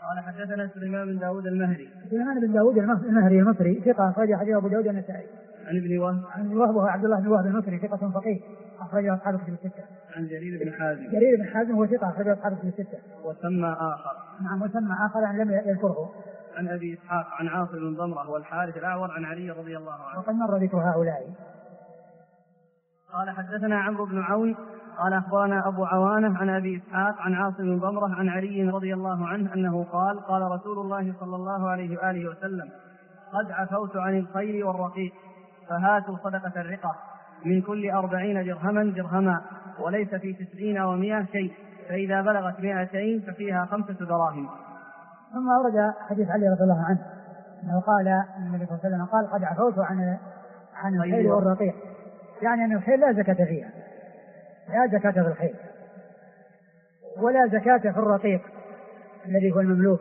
قال حدثنا سليمان بن داود المهري. سليمان بن داود المهري المصري ثقة أخرج حديث أبو داود النسائي. عن ابن وهب. عن ابن وهب وهو عبد الله بن وهب المصري ثقة فقيه أخرج أصحاب الكتب الستة. عن جرير بن حازم. جرير بن حازم هو ثقة أخرج أصحاب الكتب الستة. وسمى آخر. نعم وسمى آخر عن لم يذكره. عن أبي إسحاق عن عاصم بن ضمرة والحارث الأعور عن علي رضي الله عنه. وقد مر ذكر هؤلاء. قال حدثنا عمرو بن عون قال أخبرنا أبو عوانة عن أبي إسحاق عن عاصم بن ضمرة عن علي رضي الله عنه أنه قال قال رسول الله صلى الله عليه وآله وسلم قد عفوت عن الخير والرقيق فهاتوا صدقة الرقة من كل 40 درهما وليس في 90 و100 شيء فإذا بلغت 200 ففيها 5 دراهم. ثم أورد حديث علي رضي الله عنه أنه قال النبي صلى الله عليه وسلم قال قد عفوت عن الخير والرقيق، يعني أن الخير لا زكاة فيها، لا زكاة في الخير ولا زكاة في الرقيق الذي هو المملوك،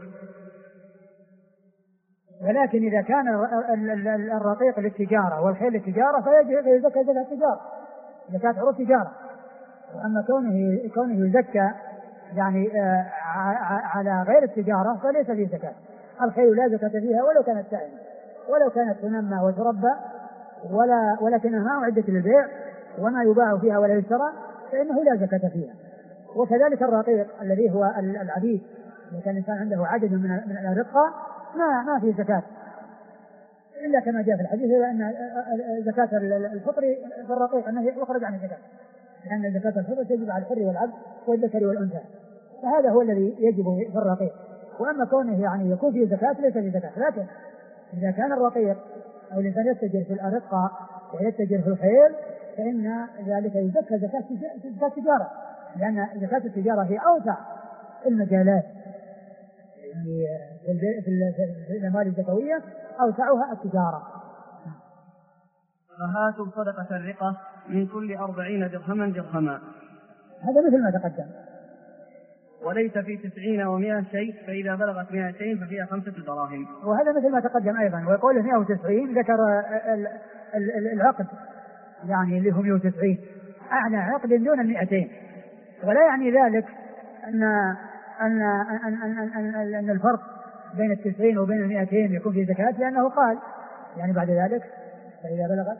ولكن إذا كان الرقيق للتجارة والخير للتجارة فيجب زكاة التجارة، زكاة عروض التجارة. وأما كونه يزكى يعني على غير التجارة فليس فيه زكاة. الخير لا زكاة فيها ولو كانت سائمة ولو كانت تنمى وتربى ولكنها ما أعدت للبيع وما يباع فيها ولا يشترى فإنه لا زكاة فيها. وكذلك الرقيق الذي هو العبيد، إذا كان الإنسان عنده عدد من الرقة ما فيه زكاة إلا كما جاء في الحديث أن زكاة الفطر في الرقيق أنه يخرج عن الزكاة، لأن زكاة الفطر تجب على الحر والعبد والذكر والأنثى، فهذا هو الذي يجب في الرقيق. وأما كونه يعني يكون فيه زكاة ليس فيه زكاة، لكن إذا كان الرقيق أو الإنسان يتجر في الأرقة ويتجر في الخيل فإن ذلك يزكى زكاة التجارة، لأن زكاة التجارة هي أوسع المجالات في الأموال الزكوية، أوسعها التجارة. فهاتوا صدقة الرقة من كل 40 درهما هذا مثل ما تقدم. وليس في 90 و100 شيء فإذا بلغت 200 ففيها 5 دراهم. وهذا مثل ما تقدم أيضا. ويقول 190 ذكر العقد يعني اللي هو 190 أعني عقد دون 200، ولا يعني ذلك أن الفرق بين 90 وبين 200 يكون في زكاة، لأنه قال يعني بعد ذلك فإذا بلغت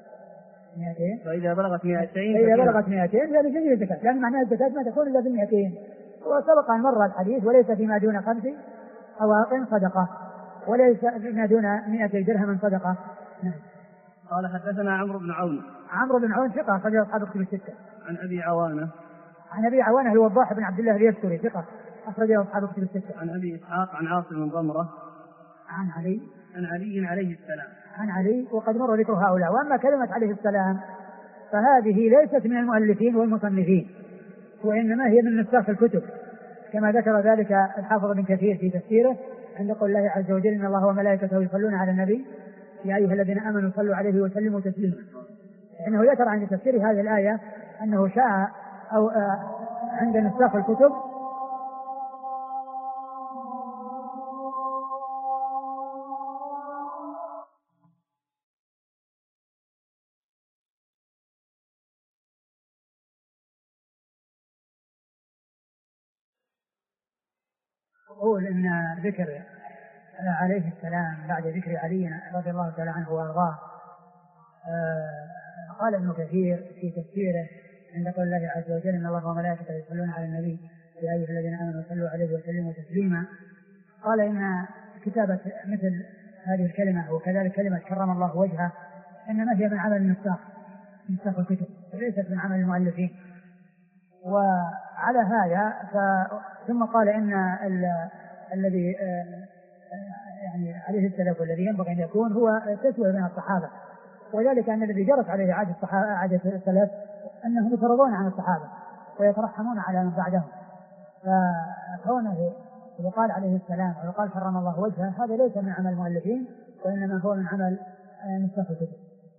200 يعني فيه زكاة، لأن معناها الزكاة ما تكون إلا ب200. وسبق أن مر الحديث وليس فيما دون 5 أواق صدقة وليس فيما دون 200 درهم صدقة. قال حدثنا عمرو بن عون ثقة أخرج أصحاب الكتب الستة. عن أبي عوانة الوضاح بن عبد الله اليسري ثقة أخرج أصحاب الكتب الستة. عن أبي إسحاق عن عاصم بن ضمرة عن علي عليه السلام. عن علي وقد مر ذكر هؤلاء. وأما كلمة عليه السلام فهذه ليست من المؤلفين والمصنفين، وإنما هي من نساخ الكتب، كما ذكر ذلك الحافظ بن كثير في تفسيره عند قول الله عز وجل إن الله وملائكته يصلون على النبي يا أيها الذين آمنوا صلوا عليه وسلموا تسليما. إنه ذكر عند تفسير هذه الآية أنه شاء أو عند نساخ الكتب يقول إن ذكر عليه السلام بعد ذكر علي رضي الله تعالى عنه وارضاه. قال ابن كثير في تفسيره عند قول الله عز وجل ان الله وملائكته يصلون على النبي يا ايها الذين امنوا صلوا عليه وسلموا تسليما، قال ان كتابه مثل هذه الكلمه وكذلك كلمه كرم الله وجهه انما هي من عمل النساخ الكتب وليست من عمل المؤلفين. وعلى هذا ثم قال ان الذي يعني عليه السلف والذي ينبغي أن يكون هو تسوية بين الصحابة، وذلك أن الذي جرت عليه عادة السلف أنهم يترضون عن الصحابة ويترحمون على من بعدهم، فكونه يقال عليه السلام ويقال كرم الله وجهه هذا ليس من عمل المؤلفين وإنما هو من عمل نساخ الكتب.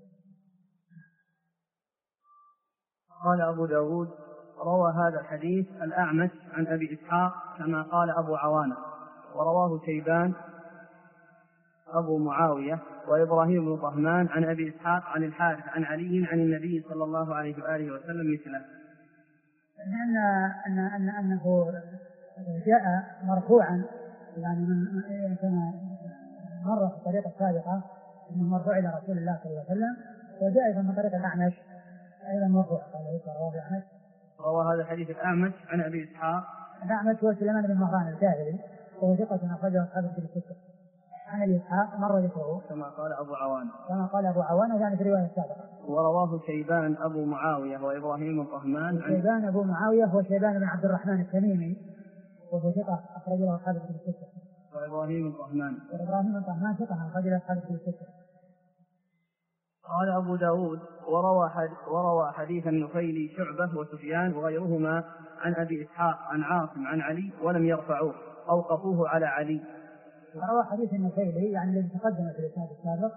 قال أبو داود روى هذا الحديث الأعمش عن أبي إسحاق كما قال أبو عوانة، ورواه شيبان أبو معاوية وإبراهيم بن طهمان عن أبي إسحاق عن الحارث عن علي عن النبي صلى الله عليه وآله وسلم مثله. أنه جاء مرفوعا يعني من كما مر في الطريقة السابقة أنه مرفوع إلى رسول الله صلى الله عليه وسلم، وجاء أيضا من طريق الأعمش أيضا مرفوع. روى هذا الحديث الأعمش عن أبي إسحاق. الأعمش هو سليمان بن مهران الكاهلي وهو ثقة أخرجه أصحاب الكتب الستة. عن أبي إسحاق مر ذكره كما قال أبو عوانة. كما قال أبو عوانة يعني في الرواية السابقة. ورواه شيبان أبو معاوية وإبراهيم الطهمان. شيبان أبو معاوية هو شيبان بن عبد الرحمن التميمي وهو ثقة أخرجه أصحاب الكتب الستة. وإبراهيم الطهمان ثقة أخرجه أصحاب الكتب الستة. قال أبو داود وروى حديث النخيل شعبة وسفيان وغيرهما عن أبي إسحاق عن عاصم عن علي ولم يرفعوه، أوقفوه على علي. وروى حديث النخيل يعني الذي تقدم في الإسناد السابق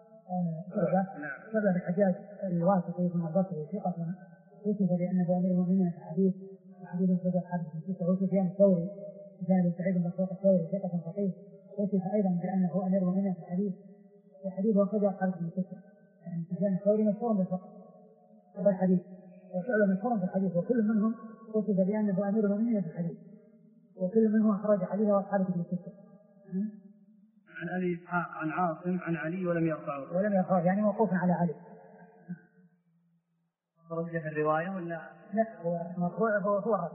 شعبة الحجاج الواسطي ثم البصري ثقة وصف بأنه أمير المؤمنين في حديث صدق حديث الستة. وسفيان الثوري بن سعيد بن مسروق الثوري ثقة فقيه وصف أيضا بأنه أمير المؤمنين في الحديث وصدق حديث الستة. يعني سفيان الثوري مشهور بالفقه والحديث وشعبة مشهور في الحديث وكل منهم وصف بأنه أمير المؤمنين في الحديث وكل منهم أخرج حديثه وأصحابه في الستة. عن أبي إسحاق عن عاصم عن علي ولم يرفعه يعني موقوفا على علي. رجح الرواية ولا لا هو مرفوع هو رد.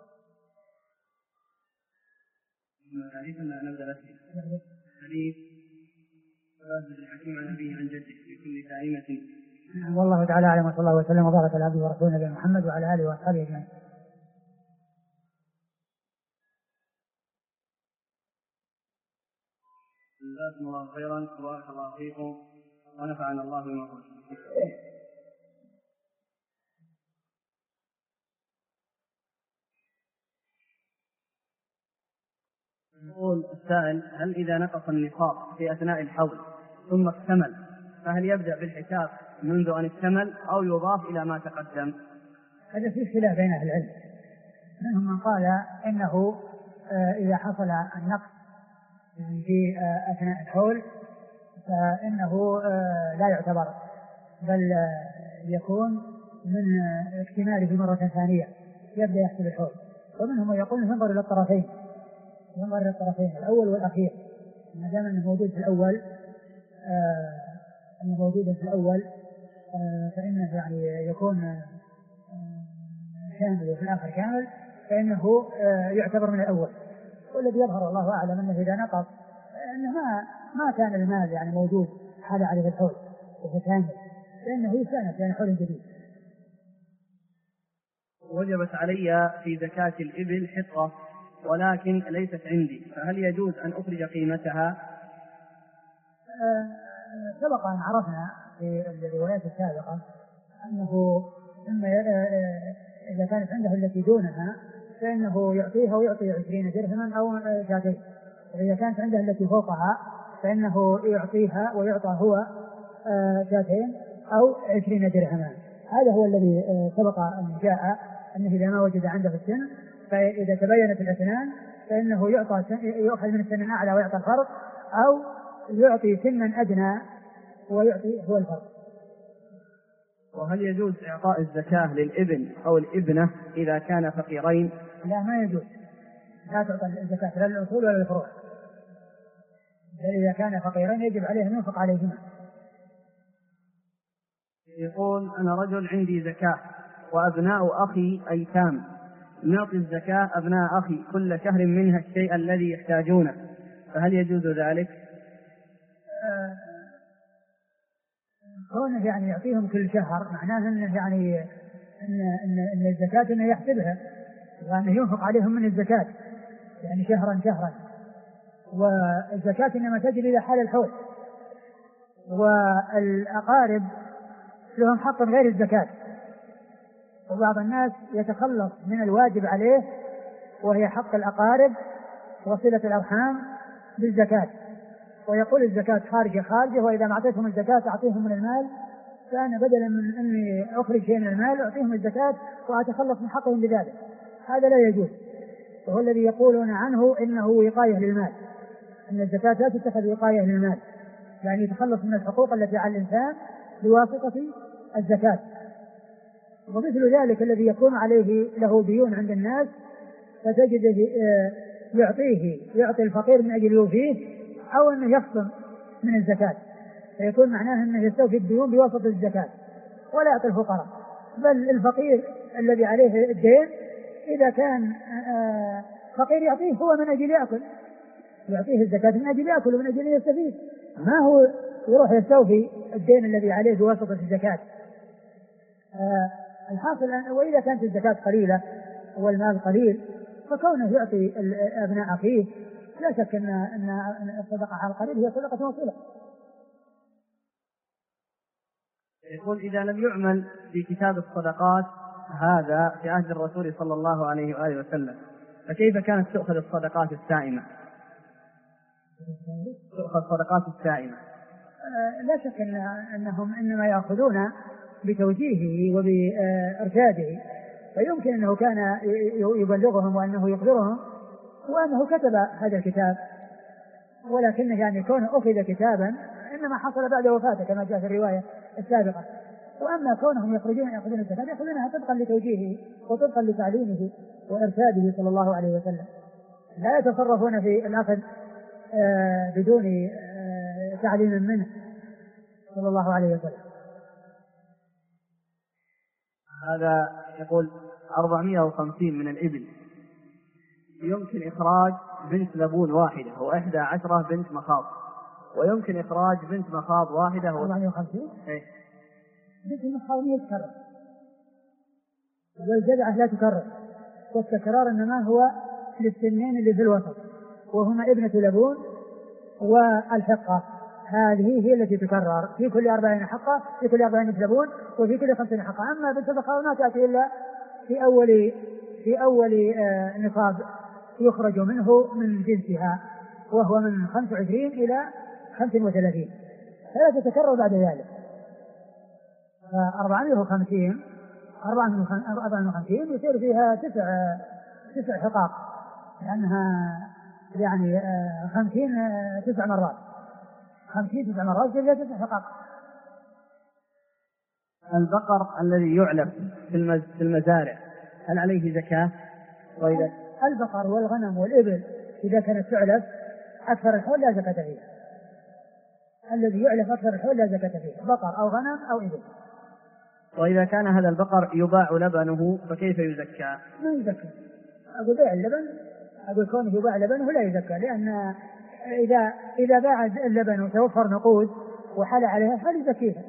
حديث نبدأ فيه حديث الحكيم عن أبيه عن جده في كل دائمة. والله تعالى أعلم وصلى الله وسلم وبارك على عبده ورسوله نبينا محمد وعلى آله وأصحابه أجمعين. جزاكم الله خيرا وبارك الله فيكم ونفعنا الله بما قلتم. يقول السائل: هل إذا نقص النصاب في أثناء الحول ثم اكتمل فهل يبدأ بالحساب منذ أن اكتمل أو يضاف إلى ما تقدم؟ هذا في خلاف بين أهل العلم، منهم من قال إنه إذا حصل النقص في أثناء الحول فإنه لا يعتبر بل يكون من اكتماله مرة ثانية يبدأ يحسب الحول. ومنهم من يقول ينظر إلى الطرفين الأول والأخير، ما دام أنه موجود في الأول فإنه يعني يكون كامل وفي الآخر كامل فإنه يعتبر من الأول. والذي يظهر الله أعلم أنه إذا نقص أنه ما كان المال يعني موجود حال عليه الحول وهو كامل لأنه يستأنف يعني حول جديد. وجبت علي في زكاة الإبل حطة ولكن ليست عندي، فهل يجوز أن أخرج قيمتها؟ سبق أن عرفنا في الروايات السابقة أنه إذا كانت عنده التي دونها فإنه يعطيها ويعطي 20 درهما أو شاتين، وإذا كانت عنده التي فوقها فإنه يعطيها ويعطى هو شاتين أو 20 درهما. هذا هو الذي سبق أن جاء أنه إذا ما وجد عنده السن فإذا تبينت الأسنان فإنه يؤخذ من السن الأعلى ويعطى الفرق أو يعطي سنا أدنى ويعطي هو الفرق. وهل يجوز إعطاء الزكاة للابن أو الابنة إذا كان فقيرين؟ لا، ما يجوز، لا تعطى الزكاة لا للأصول ولا للفروع، بل إذا كان فقيرين يجب عليه أن ينفق عليهما. يقول: أنا رجل عندي زكاة وأبناء أخي أيتام، نعطي الزكاة أبناء أخي كل شهر منها الشيء الذي يحتاجونه، فهل يجوز ذلك؟ كونه يعني يعطيهم كل شهر معناه أنه يعني إن الزكاة إنه يحسبها وأنه ينفق عليهم من الزكاة يعني شهرا، والزكاة إنما تجري إلى حال الحول، والأقارب لهم حق غير الزكاة، وبعض الناس يتخلص من الواجب عليه وهي حق الأقارب وصلة الأرحام بالزكاة، ويقول الزكاة خارجة وإذا ما أعطيتهم الزكاة أعطيهم من المال، فأنا بدلا من أني أخرج شيء من المال أعطيهم الزكاة وأتخلص من حقهم بذلك. هذا لا يجوز، وهو الذي يقولون عنه إنه وقاية للمال، أن الزكاة لا تتخذ وقاية للمال، يعني يتخلص من الحقوق التي على الإنسان بواسطة الزكاة. ومثل ذلك الذي يكون عليه له ديون عند الناس فتجد يعطي الفقير من أجل يوفيه، أو أنه يخصم من الزكاة، فيكون معناه أنه يستوفي الديون بواسطة الزكاة ولا يعطي الفقراء، بل الفقير الذي عليه الدين إذا كان فقير يعطيه هو من أجل يأكل، يعطيه الزكاة من أجل يأكل ومن أجل يستفيد، ما هو يروح يستوفي الدين الذي عليه بواسطة الزكاة. الحاصل وإذا كانت الزكاة قليلة والمال قليل فكونه يعطي أبناء أخيه لا شك أن الصدقة على القليل هي صدقة وصلة. يقول إذا لم يعمل في كتاب الصدقات هذا في عهد الرسول صلى الله عليه وآله وسلم، فكيف كانت تؤخذ الصدقات السائمة؟ تؤخذ الصدقات السائمة. لا شك أنهم إنما يأخذون بتوجيهه وبإرشاده، فيمكن أنه كان يبلغهم وأنه يخبرهم وأنه كتب هذا الكتاب، ولكن يعني كونه أخذ كتابا إنما حصل بعد وفاته كما جاء في الرواية السابقة. وأما كونهم يأخذون الزكاة يأخذونها طبقا لتوجيهه وطبقا لتعليمه وإرشاده صلى الله عليه وسلم، لا يتصرفون في الأخذ بدون تعليم منه صلى الله عليه وسلم. هذا يقول 450 من الإبل يمكن إخراج بنت لبون واحدة و11 بنت مخاض، ويمكن إخراج بنت مخاض واحدة 450 إيه؟ بنت المخاض يتكرر والجذعة لا تكرر، والتكرار إنما هو للسنين اللي في الوسط وهما ابنة لبون والحقة، هذه هي التي تكرر في كل 40 حقة، في كل 40 لبون وفي كل 50 حقة. أما بنت المخاض ما تأتي إلا في أول نصاب يخرج منه من جنسها وهو من 25 إلى 35 فلا تتكرر بعد ذلك. 450 يصير فيها 9 حقاق، لأنها يعني 50 9 مرات، 50 9 مرات يصير فيها 9 حقاق. البقر الذي يعلف في المزارع هل عليه زكاة؟ وإذا البقر والغنم والإبل إذا كانت تعلف أكثر الحول لا زكاة فيه، الذي يعلف أكثر الحول لا زكاة فيه، بقر أو غنم أو إبل. وإذا كان هذا البقر يباع لبنه فكيف يزكى؟ ما يزكى. أقول بيع اللبن، أقول كونه يباع لبنه لا يزكى، لأن إذا باع اللبن وتوفر نقود وحال عليها فليزكيها.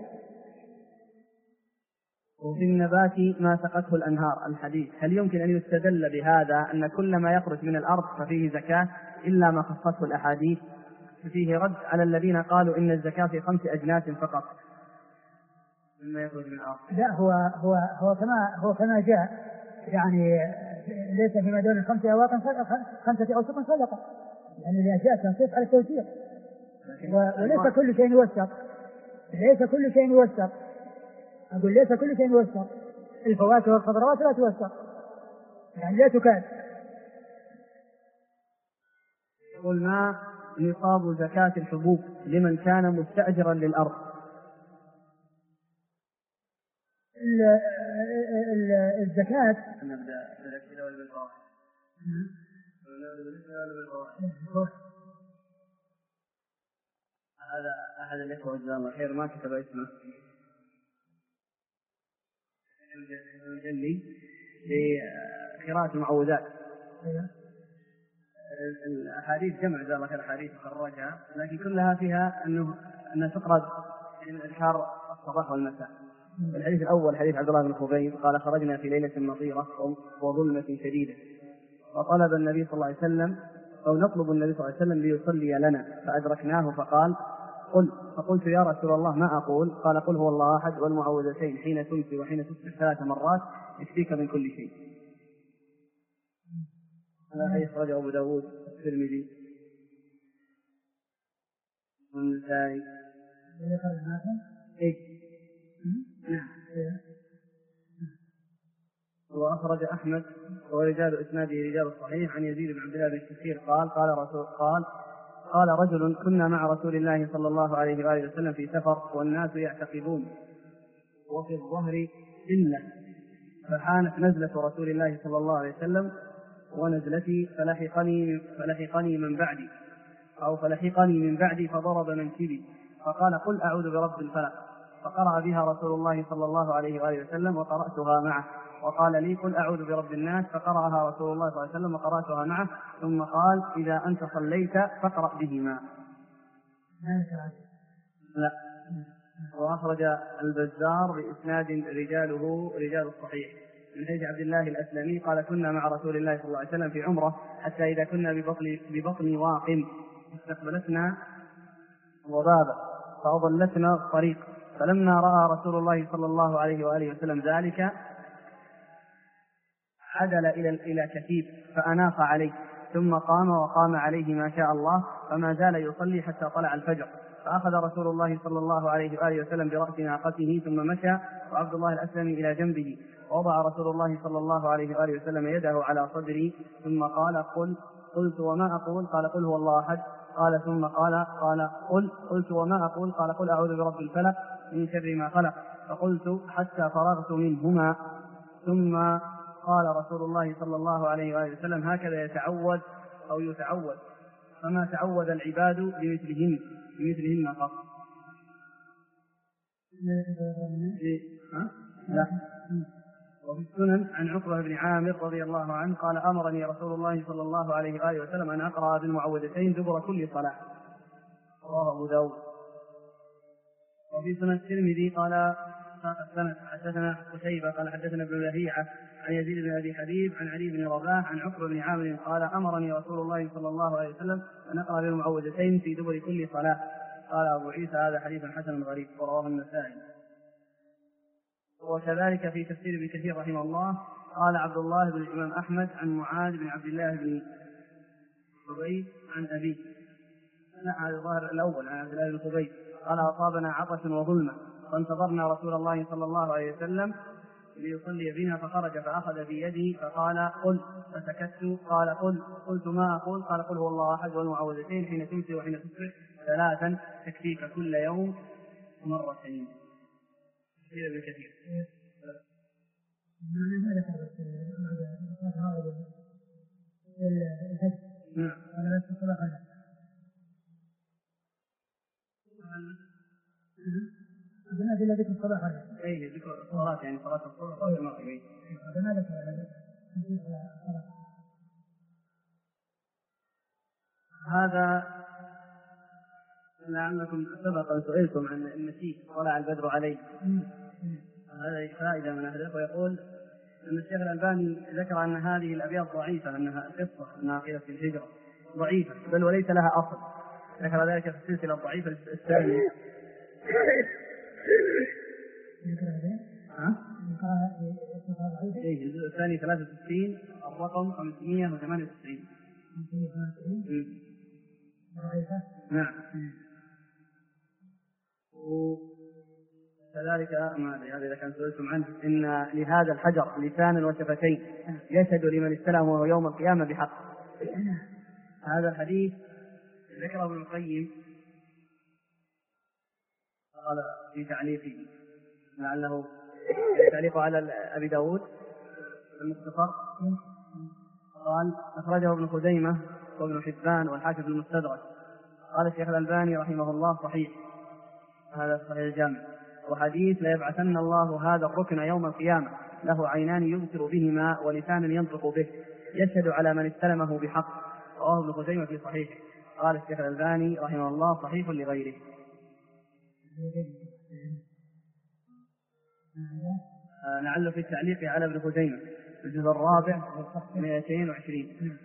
وفي النبات ما سقته الأنهار الحديث، هل يمكن أن يستدل بهذا أن كل ما يخرج من الأرض ففيه زكاة إلا ما خصته الأحاديث؟ فيه رد على الذين قالوا إن الزكاة في 5 أجناس فقط مما يخرج من الأرض. لا، هو كما جاء، يعني ليس فيما دون 5 أواق 5 أوسق صدقة، يعني الأشياء تنصيص على التوسيع، وليس كل شيء يوسق، ليس كل شيء يوسق، أقول ليس كل شيء يوسق، الفواكه والخضروات لا توسق، يعني لا تكاد. يقول ما نصاب زكاة الحبوب لمن كان مستأجرا للأرض؟ الزكاة نبدأ بالأسئلة ولا بالفوائد؟ هذا أحد الإخوة جزاه الله خير ما كتب اسمه الجلي في قراءة المعوذات. الأحاديث جمع جزاه الله خير أحاديث خرجها، لكن كلها فيها أنه تقرأ من أذكار الصباح والمساء. الحديث الأول حديث عبد الله بن خبيب قال خرجنا في ليلة مطيرة وظلمة شديدة فطلب النبي صلى الله عليه وسلم أو نطلب النبي صلى الله عليه وسلم ليصلي لنا فأدركناه فقال فقلت يا رسول الله ما أقول؟ قال قل هو الله أحد والمعوذتين حين تمسي وحين تصبح 3 مرات يكفيك من كل شيء. هذا حديث أخرجه أبو داود الترمذي والنسائي. وأخرج أحمد ورجال إسناده رجال الصحيح عن يزيد بن عبد الله بن كثير قال رجل كنا مع رسول الله صلى الله عليه وآله وسلم في سفر والناس يعتقبون وفي الظهر إلا، فحانت نزلة رسول الله صلى الله عليه وسلم ونزلتي فلحقني من بعدي أو فلحقني من بعدي فضرب منكبي فقال قل أعوذ برب الفلق، فقرأ بها رسول الله صلى الله عليه وآله وسلم وقرأتها معه، وقال لي قل أعوذ برب الناس، فقرأها رسول الله صلى الله عليه وسلم وقرأتها معه، ثم قال إذا أنت صليت فاقرأ بهما. لا. وأخرج البزار بإسناد رجاله رجال الصحيح من حديث عبد الله الأسلمي قال كنا مع رسول الله صلى الله عليه وسلم في عمرة حتى إذا كنا ببطن واقم استقبلتنا وبابا فأضلتنا الطريق، فلما رأى رسول الله صلى الله عليه وآله وسلم ذلك عدل إلى كثيب فأناخ عليه، ثم قام وقام عليه ما شاء الله، فما زال يصلي حتى طلع الفجر، فأخذ رسول الله صلى الله عليه وآله وسلم برأس ناقته ثم مشى وعبد الله الأسلمي إلى جنبه، ووضع رسول الله صلى الله عليه وآله وسلم يده على صدري ثم قال قلت وما أقول؟ قال قل هو الله أحد. قال ثم قال قلت وما أقول؟ قال قل أعوذ برب الفلق من شر ما خلق، فقلت حتى فرغت منهما، ثم قال رسول الله صلى الله عليه وآله وسلم هكذا يتعود فما تعود العباد بمثلهن قط. لا. وفي السنن عن عقبة بن عامر رضي الله عنه قال أمرني رسول الله صلى الله عليه وآله وسلم أن أقرأ بالمعوذتين دبر كل صلاة، رواه أبو داود. وفي سنن الترمذي قال حدثنا قتيبة قال حدثنا ابن لهيعة عن يزيد بن أبي حبيب عن علي بن رباح عن عقبة بن عامر قال أمرني رسول الله صلى الله عليه وسلم أن أقرأ بالمعوذتين في دبر كل صلاة. قال أبو عيسى هذا حديث حسن غريب، ورواه النسائي. وكذلك في تفسير ابن كثير رحمه الله قال عبد الله بن الإمام أحمد عن معاذ بن عبد الله بن خبيب عن أبيه، هذا الظاهر الأول عن عبد الله بن خبيب قال أصابنا عطش وظلمة فانتظرنا رسول الله صلى الله عليه وسلم ليصلي بنا فخرج فأخذ بيدي فقال قل، فسكت. قال قلت ما أقول؟ قال قل هو الله أحد والمعوذتين حين تمسي وحين تصبح 3 تكفيك كل يوم مرتين. ابن كثير. أدنى ذكر الصلاة أي ذكر الصلاة يعني صلاة الصبح صلاة المغرب. هذا لعلكم سبق أن سئلتم عن النسيك طلع البدر عليه، هذا فائدة من أهداف. ويقول أن الشيخ الألباني ذكر أن هذه الأبيات ضعيفة، أنها قصة ناقلة في الهجرة ضعيفة بل وليس لها أصل، ذكر ذلك في السلسلة الضعيفة الثانية. الجزء الثاني 63 الرقم 598. نعم. وكذلك هذا إذا كان سئلتم عنه إن لهذا الحجر لسانا وشفتين يشهد لمن استلمه يوم القيامة بحق. هذا الحديث ذكره ابن القيم قال في تعليقه لعله تعليقه على أبي داود المختصر قال أخرجه ابن خزيمة وابن حبان والحاكم المستدرك. قال الشيخ الألباني رحمه الله صحيح، هذا صحيح الجامع، وحديث لا يبعثن الله هذا الركن يوم القيامة له عينان يبصر بهما ولسان ينطق به يشهد على من استلمه بحق، رواه ابن خزيمة في صحيحه. قال الشيخ الألباني رحمه الله صحيح لغيره. لعله في التعليق على ابن خزيمة الجزء الرابع 220.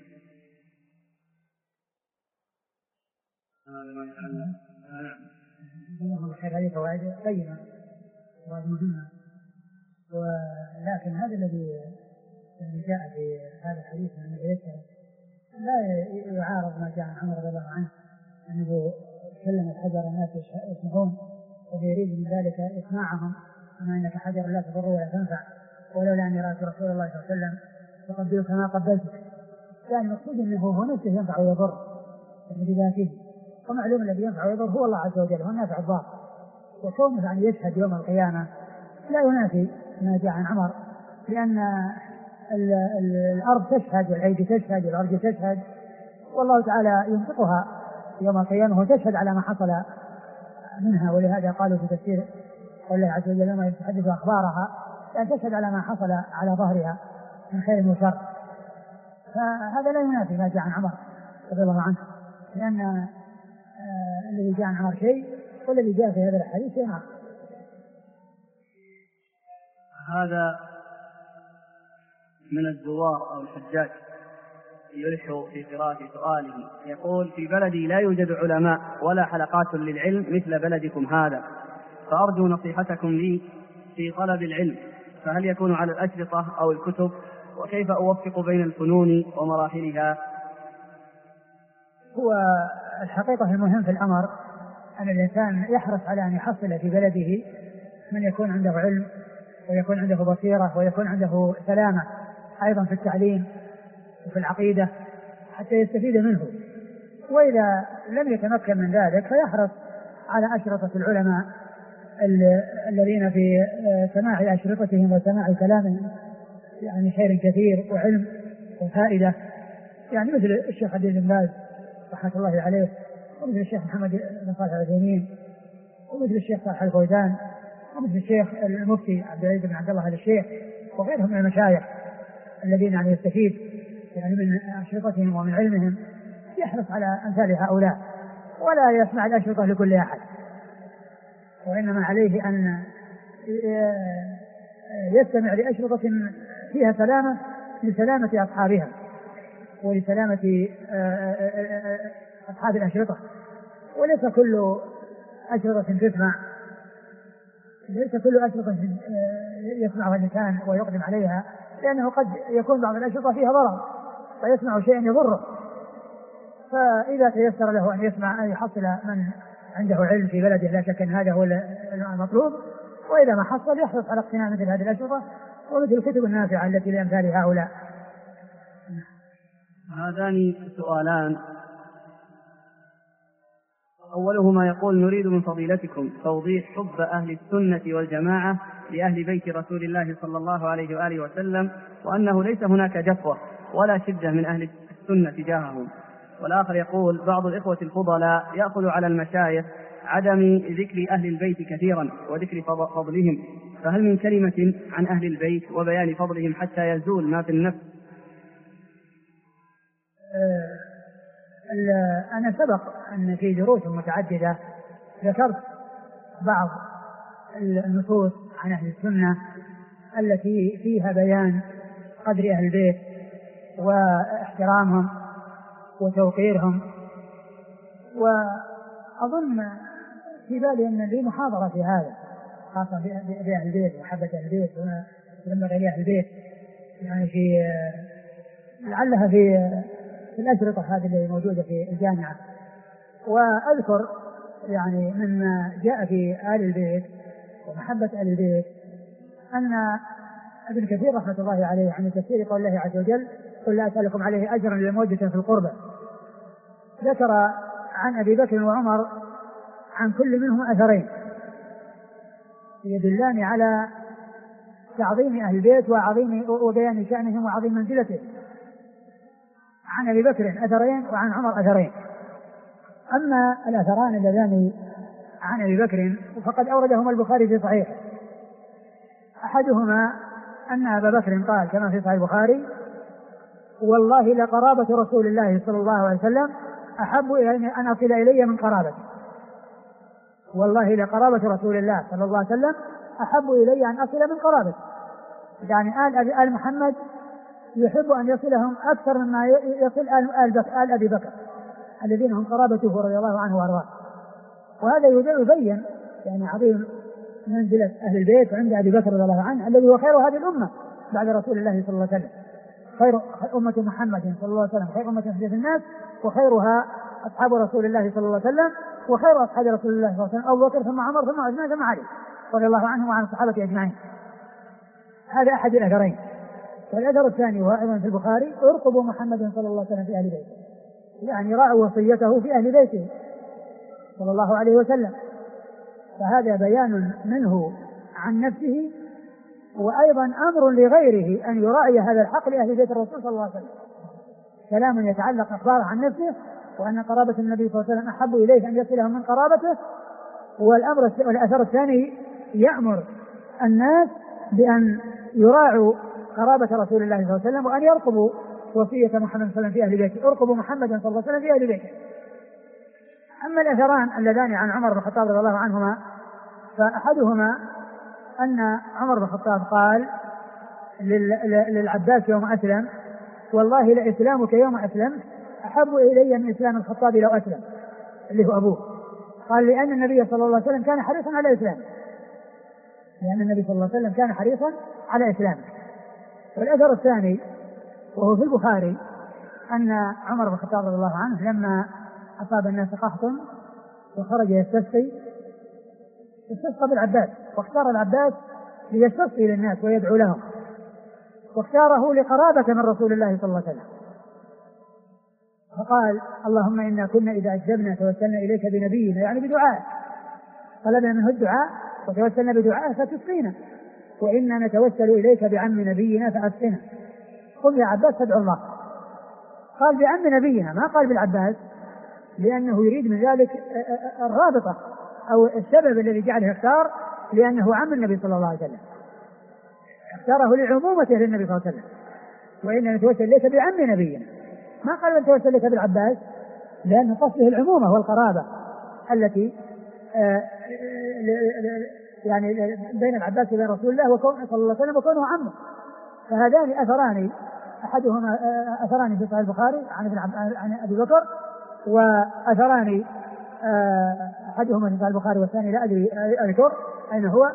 هذه فوائد قيمة ومهمة، ولكن هذا الذي جاء في هذا الحديث عن النبي لا يعارض ما جاء عن عمر رضي الله عنه أنه كلم الحجر الناس يسمعون ويريد من ذلك إسماعهم، أما إنك حجر لا تضر ولا تنفع ولولا أني رأيت رسول الله صلى الله عليه وسلم فقبلك ما قبلتك. يعني مقصود أنه هو نفسه ينفع ويضر بذاته، ومعلوم الذي ينفع ويضر هو الله عز وجل هو النافع الضار، وكونه يعني يشهد يوم القيامة لا ينافي ما جاء عن عمر، لأن الأرض تشهد والأيدي تشهد والأرض تشهد، والله تعالى ينطقها يوم القيامة وتشهد على ما حصل منها. ولهذا قالوا في تفسير قول الله عز وجل لما يتحدث أخبارها أن تشهد على ما حصل على ظهرها من خير وشر. فهذا لا ينافي ما جاء عن عمر رضي الله عنه، لأن الذي جاء عن عمر شيء والذي جاء في هذا الحديث شيء آخر. هذا من الزوار أو الحجاج يلح في قراءة سؤاله، يقول: في بلدي لا يوجد علماء ولا حلقات للعلم مثل بلدكم هذا، فأرجو نصيحتكم لي في طلب العلم، فهل يكون على الأشرطة أو الكتب؟ وكيف أوفق بين الفنون ومراحلها؟ هو الحقيقة المهم في الأمر أن الإنسان يحرص على أن يحصل في بلده من يكون عنده علم ويكون عنده بصيرة ويكون عنده سلامة أيضا في التعليم وفي العقيدة حتى يستفيد منه. وإذا لم يتمكن من ذلك فيحرص على أشرطة العلماء الذين في سماع أشرطتهم وسماع كلامهم يعني خير كثير وعلم وفائدة، يعني مثل الشيخ عبد بن باز رحمة الله عليه، ومثل الشيخ محمد بن صالح العثيمين، ومثل الشيخ صالح الفوزان، ومثل الشيخ المفتي عبد العزيز بن عبد الله الشيخ، وغيرهم من المشايخ الذين يعني يستفيد يعني من أشرطتهم ومن علمهم. يحرص على أمثال هؤلاء ولا يسمع الأشرطة لكل أحد، وإنما عليه أن يستمع لأشرطة فيها سلامة لسلامة أصحابها ولسلامة أصحاب الأشرطة. وليس كل أشرطة تسمع، ليس كل أشرطة يسمعها الإنسان ويقدم عليها، لأنه قد يكون بعض الأشرطة فيها ضرر فيسمع شيئا يضره. فإذا تيسر له أن يسمع أن يحصل من عنده علم في بلده لا شك أن هذا هو المطلوب، وإذا ما حصل يحرص على اقتناء مثل هذه الأشرطة ومثل الكتب النافعة التي لأمثال هؤلاء. هذان سؤالان، أولهما يقول: نريد من فضيلتكم توضيح حب أهل السنة والجماعة لأهل بيت رسول الله صلى الله عليه وآله وسلم، وأنه ليس هناك جفوة ولا شدة من أهل السنة تجاههم. والآخر يقول: بعض الإخوة الفضلاء يأخذ على المشايخ عدم ذكر أهل البيت كثيرا وذكر فضلهم، فهل من كلمة عن أهل البيت وبيان فضلهم حتى يزول ما في النفس؟ أنا سبق أن في دروس متعددة ذكرت بعض النصوص عن أهل السنة التي فيها بيان قدر أهل البيت واحترامهم وتوقيرهم. وأظن في بالي أن لي محاضرة في هذا خاصة بأهل البيت ومحبة أهل البيت ولما غير أهل البيت، يعني في لعلها في الأشرطة هذه اللي موجودة في الجامعة. وأذكر يعني مما جاء في آل البيت ومحبة آل البيت أن ابن كثير رحمة الله عليه عن تفسير قول الله عز وجل: قل لا أسألكم عليه أجرا لمودة في القربى، ذكر عن أبي بكر وعمر عن كل منهم أثرين يدلان على تعظيم أهل البيت وبيان شأنهم وعظيم منزلتهم. عن أبي بكر أثرين وعن عمر أثرين. أما الأثران اللذان عن أبي بكر فقد أوردهما البخاري في صحيح. أحدهما أن أبا بكر قال كما في صحيح البخاري: والله لقرابة رسول الله صلى الله عليه وسلم أحب إلي أن أصل إلي من قرابته. والله لقرابة رسول الله صلى الله عليه وسلم أحب إلي أن أصل من قرابته، يعني آل محمد يحب أن يصلهم أكثر مما يصل آل أبي بكر الذين هم قرابته رضي الله عنه وأرضاه. وهذا يبين يعني عظيم منزلة أهل البيت عند أبي بكر رضي الله عنه الذي هو خير هذه الأمة بعد رسول الله صلى الله عليه وسلم. خير أمة محمد صلى الله عليه وسلم خير أمة في الناس، وخيرها أصحاب رسول الله صلى الله عليه وسلم، وخير أصحاب رسول الله صلى الله عليه وسلم أبو بكر ثم عمر ثم عثمان ثم علي رضي الله عنهم وعن الصحابة أجمعين. هذا أحد الأثرين. والأثر الثاني وهو أيضا في البخاري: ارقبوا محمد صلى الله عليه وسلم في أهل بيته، يعني راعوا وصيته في أهل بيته صلى الله عليه وسلم. فهذا بيان منه عن نفسه وأيضا أمر لغيره أن يراعي هذا الحق لأهل بيت الرسول صلى الله عليه وسلم. كلام يتعلق أخباره عن نفسه وأن قرابة النبي صلى الله عليه وسلم أحب إليه أن يصلهم من قرابته. والأثر الثاني يأمر الناس بأن يراعوا قرابة رسول الله صلى الله عليه وسلم وأن يرقبوا وصية محمد صلى الله عليه وسلم في أهل بيته، ارقبوا محمدا صلى الله عليه وسلم في أهل بيته. أما الأثران اللذان عن عمر بن الخطاب رضي الله عنهما فأحدهما أن عمر بن الخطاب قال للعباس يوم أسلم: والله لإسلامك يوم أسلم أحب إلي من إسلام الخطاب لو أسلم، اللي هو أبوه. قال: لأن النبي صلى الله عليه وسلم كان حريصا على إسلامه، لأن النبي صلى الله عليه وسلم كان حريصا على إسلامه. والأثر الثاني وهو في البخاري أن عمر بن الخطاب رضي الله عنه لما أصاب الناس قحط وخرج يستسقي بالعباس، واختار العباس ليستسقي للناس ويدعو لهم، واختاره لقرابة من رسول الله صلى الله عليه وسلم. فقال: اللهم إنا كنا إذا أجبنا توسلنا إليك بنبينا، يعني بدعاء، طلبنا منه الدعاء وتوسلنا بدعاء فتسقينا، وإنا نتوسل إليك بعم نبينا فأسقنا، قم يا عباس فادعو الله. قال بعم نبينا، ما قال بالعباس، لأنه يريد من ذلك الرابطة أو السبب الذي جعله اختار، لأنه عم النبي صلى الله عليه وسلم، اختاره لعمومته للنبي صلى الله عليه وسلم. وإنا نتوسل إليك بعم نبينا، ما قال نتوسل إليك بالعباس، لأن قصده العمومة والقرابة التي يعني بين العباس وبين رسول الله وكونه صلى الله عليه وسلم وكونه عمه. فهذان أثران، أحدهما أثران في صحيح البخاري عن أبي بكر، وأثران أحدهما في صحيح البخاري والثاني لا أدري أذكر أين هو.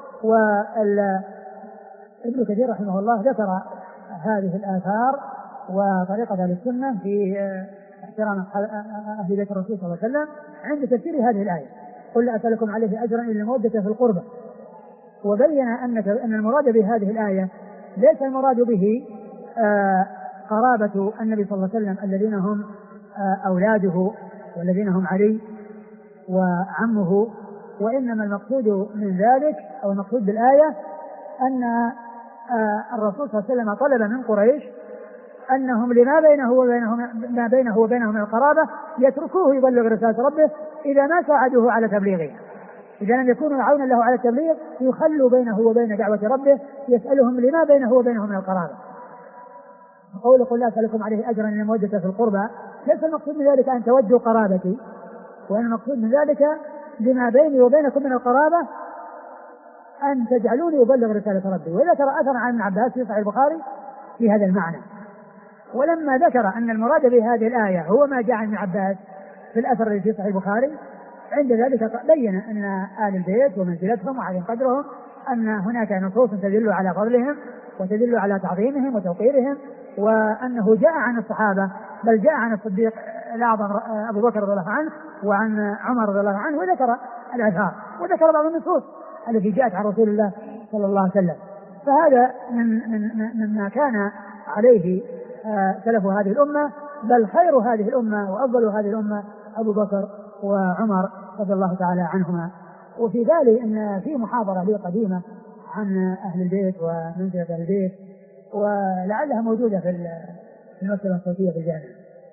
وابن كثير رحمه الله ذكر هذه الآثار وطريقة أهل السنة في احترام أهل بيت الرسول صلى الله عليه وسلم عند تفسير هذه الآية: قل لا أسألكم عليه أجرا إلا المودة في القربى. وبين أن المراد بهذه الآية ليس المراد به قرابة النبي صلى الله عليه وسلم الذين هم أولاده والذين هم علي وعمه، وإنما المقصود من ذلك أو المقصود بالآية أن الرسول صلى الله عليه وسلم طلب من قريش أنهم لما بينه وبينهم من القرابة يتركوه يبلغ رسالة ربه إذا ما ساعدوه على تبليغها. إذا لم يكونوا عونا له على التبليغ يخلوا بينه وبين دعوة ربه، يسألهم لما بينه وبينهم من القرابة. قول قل لا أسألكم عليه أجرا إلا المودة في القربى، ليس المقصود من ذلك أن تودوا قرابتي، وأن المقصود من ذلك لما بيني وبينكم من القرابة أن تجعلوني أبلغ رسالة ربي. وذكر أثر عن ابن عباس في صحيح البخاري في هذا المعنى. ولما ذكر أن المراد بهذه الآية هو ما جاء عن ابن عباس في الأثر الذي في صحيح البخاري، عند ذلك بين أن آل البيت ومنزلتهم وعلم قدرهم أن هناك نصوص تدل على فضلهم وتدل على تعظيمهم وتوقيرهم، وأنه جاء عن الصحابة بل جاء عن الصديق الأعظم أبو بكر رضي الله عنه وعن عمر رضي الله عنه، وذكر الآثار وذكر بعض النصوص التي جاءت عن رسول الله صلى الله عليه وسلم. فهذا مما كان عليه سلف هذه الأمة، بل خير هذه الأمة وأفضل هذه الأمة أبو بكر وعمر رضي الله تعالى عنهما. وفي ذلك أن في محاضرة لي قديمة عن أهل البيت ومنزلة أهل البيت، ولعلها موجودة في المكتبة الصوتية في الجامعة.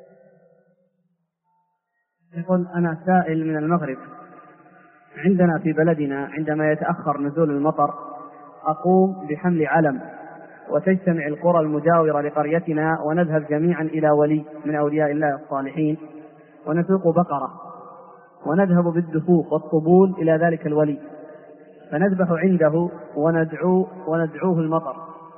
يقول: أنا سائل من المغرب، عندنا في بلدنا عندما يتأخر نزول المطر أقوم بحمل علم وتجتمع القرى المجاورة لقريتنا ونذهب جميعا إلى ولي من أولياء الله الصالحين ونسوق بقرة ونذهب بالدفوف والطبول إلى ذلك الولي فنذبح عنده وندعوه المطر،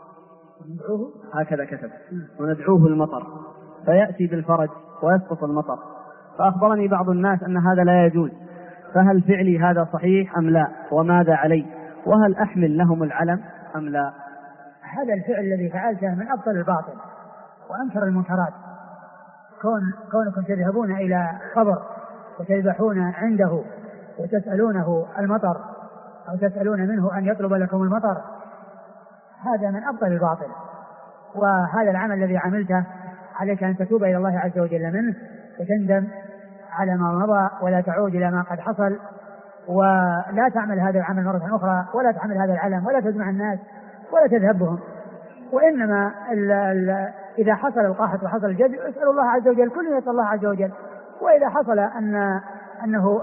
هكذا كتب، وندعوه المطر فيأتي بالفرج ويسقط المطر. فأخبرني بعض الناس أن هذا لا يجوز، فهل فعلي هذا صحيح أم لا؟ وماذا علي؟ وهل أحمل لهم العلم أم لا؟ هذا الفعل الذي فعلته من أبطل الباطل وأنكر المنكرات. كونكم تذهبون إلى قبر وتذبحون عنده وتسألونه المطر أو تسألون منه أن يطلب لكم المطر، هذا من أبطل الباطل. وهذا العمل الذي عملته عليك أن تتوب إلى الله عز وجل منه وتندم على ما مضى ولا تعود إلى ما قد حصل، ولا تعمل هذا العمل مرة أخرى، ولا تحمل هذا العلم، ولا تجمع الناس ولا تذهب بهم. وإنما إذا حصل القحط وحصل الجد اسأل الله عز وجل، كل يسأل الله عز وجل. وإذا حصل أنه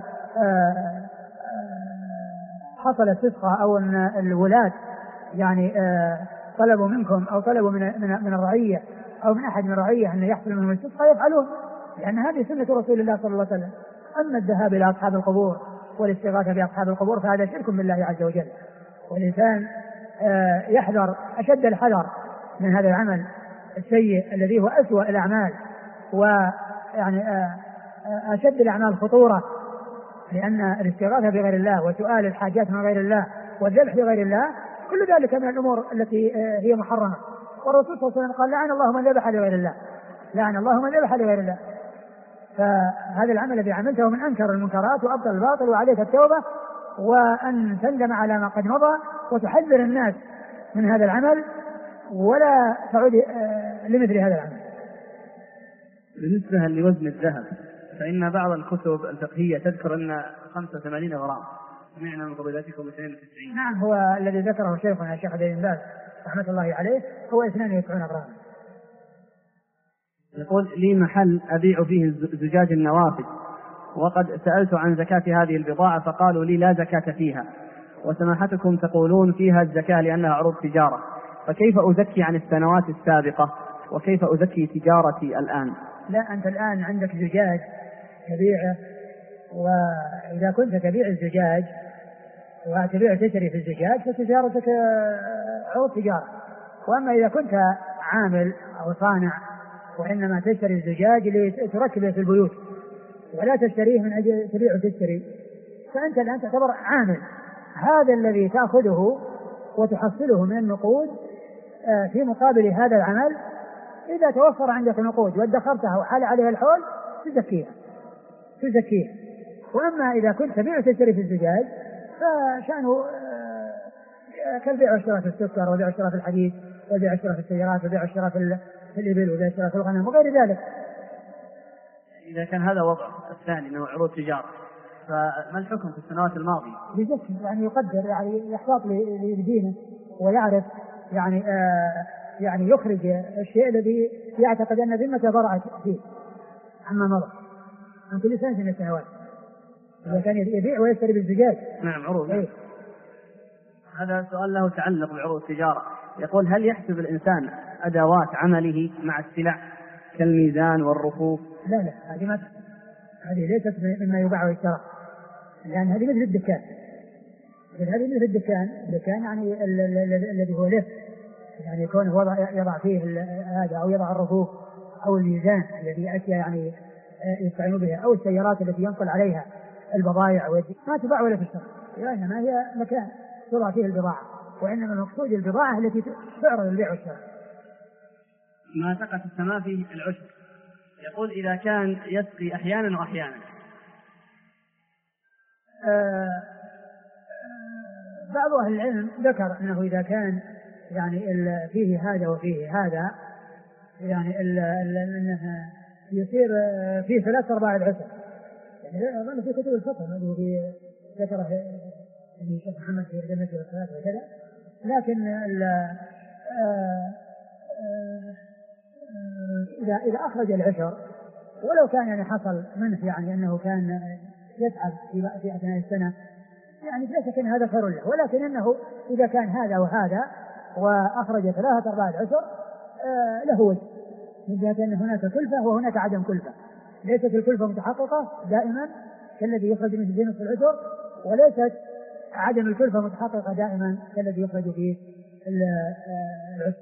حصل استسقاء أو أن الولاة يعني طلبوا منكم أو طلبوا من الرعية أو من أحد من الرعية أن يحصل منهم الاستسقاء يفعلون، لأن هذه سنة رسول الله صلى الله عليه وسلم. أما الذهاب إلى أصحاب القبور والاستغاثة بأصحاب القبور فهذا شرك بالله عز وجل. والإنسان يحذر أشد الحذر من هذا العمل السيء الذي هو أسوأ الأعمال، ويعني أشد الأعمال خطورة، لأن الاستغاثة بغير الله وسؤال الحاجات من غير الله والذبح بغير الله كل ذلك من الأمور التي هي محرمة. والرسول صلى الله عليه وسلم قال لعن الله من ذبح لغير الله، لعن الله من ذبح لغير الله. فهذا العمل الذي عملته من أنكر المنكرات وأبطل الباطل، وعليك التوبة وأن تندم على ما قد مضى وتحذر الناس من هذا العمل ولا تعود لمثل هذا العمل. بالنسبة لوزن الذهب فإن بعض الكتب الفقهية تذكر أن 85 غرام، سمعنا من قبيلتكم 92. نعم، هو الذي ذكره شيخنا الشيخ عبد بن باز رحمة الله عليه هو 92 غرام. يقول لي محل أبيع فيه زجاج النوافذ، وقد سألت عن زكاة هذه البضاعة فقالوا لي لا زكاة فيها، وسماحتكم تقولون فيها الزكاة لأنها عروض تجارة، فكيف أزكي عن السنوات السابقة وكيف أزكي تجارتي الآن؟ لا، أنت الآن عندك زجاج تبيعه، وإذا كنت تبيع الزجاج وتبيع تشتري في الزجاج فتجارتك عروض تجارة. وأما إذا كنت عامل أو صانع وإنما تشتري الزجاج لتركبه في البيوت ولا تشتريه من أجل تبيع وتشتري، فأنت الآن تعتبر عامل. هذا الذي تأخذه وتحصله من النقود في مقابل هذا العمل، إذا توفر عندك نقود وادخرتها وحال عليها الحول تزكيها. وأما إذا كنت تبيع وتشتري في الزجاج فشأنه كالبيع والشراء في السكر وبيع والشراء في الحديد وبيع والشراء في السيارات وبيع والشراء في الإبل وبيع والشراء في الغنم وغير ذلك. إذا كان هذا وضع الثاني أنه عروض تجارة، فما الحكم في السنوات الماضية؟ يزكي، يعني يقدر، يعني يحتاط لدينه ويعرف يعني يخرج الشيء الذي يعتقد أن ذمته برعت فيه عما مضى عن كل سنة من السنوات. إذا كان يبيع ويشتري بالزجاج. نعم، عروض. إيه؟ هذا سؤال له تعلق بعروض التجارة. يقول هل يحسب الإنسان أدوات عمله مع السلع كالميزان والرفوف؟ لا، هذه ليست مما يباع ويشترى، لأن هذه مثل الدكان. هذه مثل الدكان يعني الذي هو لف، يعني يكون يضع فيه هذا أو يضع الرفوف أو الميزان الذي أشياء يعني يستعين بها، أو السيارات التي ينقل عليها البضائع ما تباع ولا تشترى، إنما هي مكان تضع فيه البضاعة، وإنما المقصود البضاعة التي تعرض البيع والشراء. ما سقط السماء فيه العشب. يقول إذا كان يسقي أحيانا وأحيانا. بعض أهل العلم ذكر أنه إذا كان يعني فيه هذا وفيه هذا، يعني أنه يصير فيه 3/4 العشر. يعني أظن في كتب الفقه الذي ذكره الشيخ محمد في الجنة والصلاة وكذا، لكن إذا أخرج العشر ولو كان يعني حصل منه يعني أنه كان يتعب في أثناء السنة، يعني لا شك أن هذا خير له، ولكن أنه إذا كان هذا وهذا وأخرج 3/4 العشر له وجه، من جهة أن هناك كلفة وهناك عدم كلفة. ليست الكلفة متحققة دائما كالذي يخرج من نصف العشر، وليست عدم الكلفة متحققة دائما كالذي يخرج في العشر.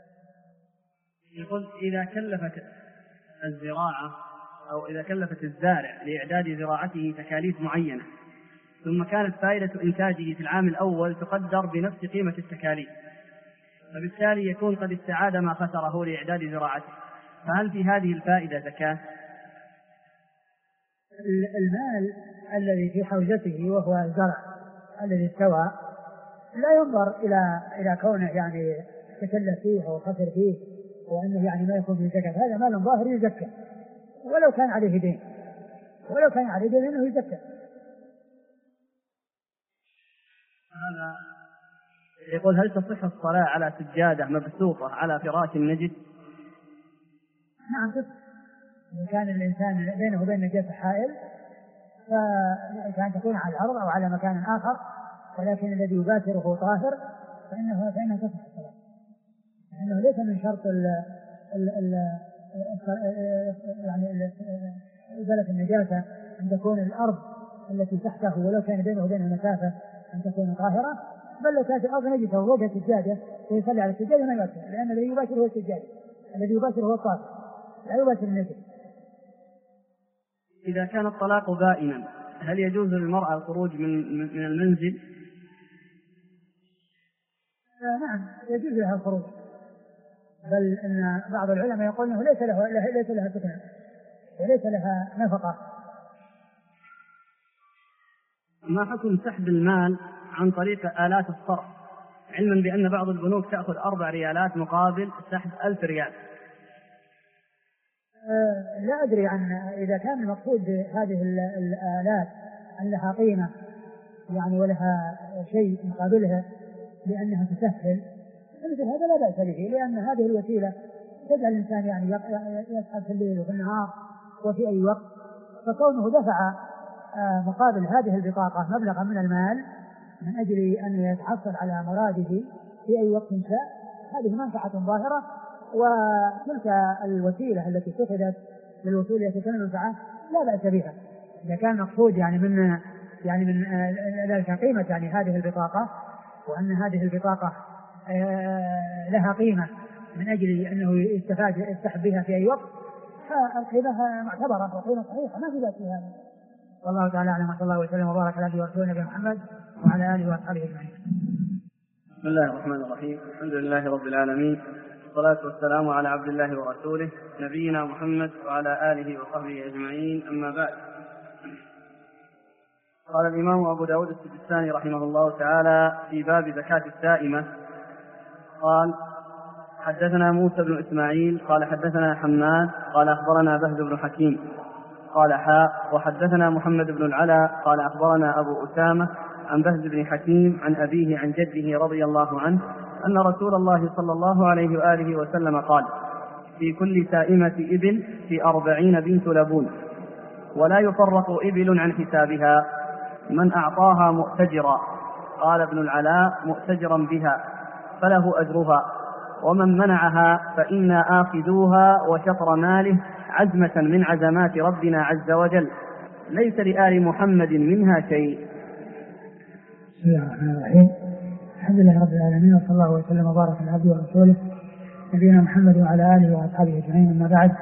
يقول إذا كلفت الزراعة أو إذا كلفت الزارع لإعداد زراعته تكاليف معينة، ثم كانت فائدة إنتاجه في العام الأول تقدر بنفس قيمة التكاليف، فبالتالي يكون قد استعاد ما خسره لإعداد زراعته، فهل في هذه الفائدة زكاة؟ المال الذي في حوزته وهو الزرع الذي استوى لا ينظر إلى كونه يعني تكلف فيه أو خسر فيه وأنه يعني ما يكون فيه زكاة. هذا مال ظاهر يزكى ولو كان عليه دين، أنه يزكى. هذا يقول هل تصح الصلاة على سجادة مبثوقة على فراش نجس؟ نعم تصح. إن كان الإنسان بينه وبين النجاسة حائل فكان تكون على الأرض أو على مكان آخر، ولكن الذي يباشره طاهر فإنه تصح الصلاة، لأنه ليس من شرط يعني إزالة النجاسة أن تكون الأرض التي تحته ولو كان بينه وبينها مسافة أن تكون طاهرة، بل لو كانت الأرض نجسة ووجه السجادة فيصلي على السجادة ما يباشر، لأن الذي يباشر هو السجادة، الذي يباشر هو الطاهر لا يباشر النجس. إذا كان الطلاق بائنا هل يجوز للمرأة الخروج من المنزل؟ نعم يجوز لها الخروج، بل أن بعض العلماء يقول أنه ليس لها سكن وليس لها نفقة. ما حكم سحب المال عن طريق آلات الصرف، علما بأن بعض البنوك تأخذ 4 ريالات مقابل سحب 1000 ريال؟ لا أدري عن إذا كان المقصود بهذه الآلات أن لها قيمة يعني ولها شيء مقابلها لأنها تسهل، مثل هذا لا بأس به، لأن هذه الوسيلة تجعل الإنسان يعني يسحب في الليل وفي النهار وفي أي وقت، فكونه دفع مقابل هذه البطاقة مبلغا من المال من أجل أن يتحصل على مراده في أي وقت شاء، هذه منفعة ظاهرة، وتلك الوسيلة التي اتخذت للوصول إلى تلك المنفعة لا بأس بها إذا كان مقصود يعني من ذلك قيمة يعني هذه البطاقة، وأن هذه البطاقة لها قيمة من أجل أنه يستحب بها في أي وقت، فالقيمة معتبرة وقيمة صحيحة ما في بأس بها. والله تعالى أعلم، صلى الله وسلم وبارك على عبده ورسوله نبينا محمد وعلى آله وأصحابه أجمعين. بسم الله الرحمن الرحيم، الحمد لله رب العالمين، والصلاة والسلام على عبد الله ورسوله نبينا محمد وعلى آله وصحبه أجمعين، أما بعد. قال الإمام أبو داود السجستاني رحمه الله تعالى في باب زكاة السائمة قال: حدثنا موسى بن إسماعيل قال حدثنا حماد قال أخبرنا بهز بن حكيم قال وحدثنا محمد بن العلاء قال أخبرنا أبو أسامة عن بهز بن حكيم عن أبيه عن جده رضي الله عنه أن رسول الله صلى الله عليه وآله وسلم قال: في كل سائمة إبل في 40 بنت لبون، ولا يفرق إبل عن حسابها، من أعطاها مؤتجرا، قال ابن العلاء مؤتجرا بها فله أجرها، ومن منعها فإنا آخذوها وشطر ماله عزمة من عزمات ربنا عز وجل، ليس لآل محمد منها شيء. بسم الله الرحمن الرحيم، الحمد لله رب العالمين، وصلى الله وسلم وبارك على عبده ورسوله نبينا محمد وعلى آله وأصحابه أجمعين، أما بعد.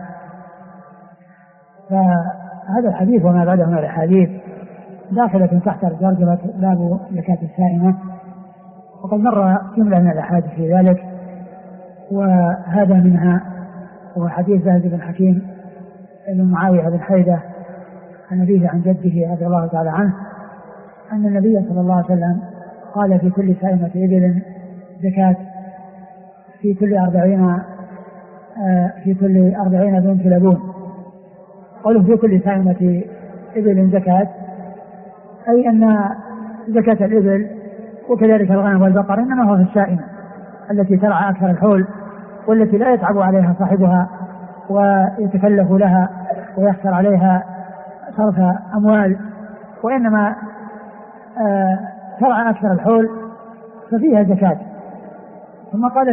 فهذا الحديث وما بعده من الأحاديث داخلة تحت ترجمة باب زكاة السائمة، وقد مر جملة من الأحاديث في ذلك، وهذا منها هو حديث بهز بن حكيم بن معاوية بن حيدة عن أبيه عن جده رضي الله تعالى عنه أن النبي صلى الله عليه وسلم قال: في كل سائمة إبل زكاة، في كل 40 بنت لبون. قالوا في كل سائمة إبل زكاة، أي أن زكاة الإبل وكذلك الغنم والبقر إنما هو في السائمة التي ترعى أكثر الحول، والتي لا يتعب عليها صاحبها ويتكلف لها ويخسر عليها صرف أموال، وإنما ترعى أكثر الحول ففيها زكاة. ثم قال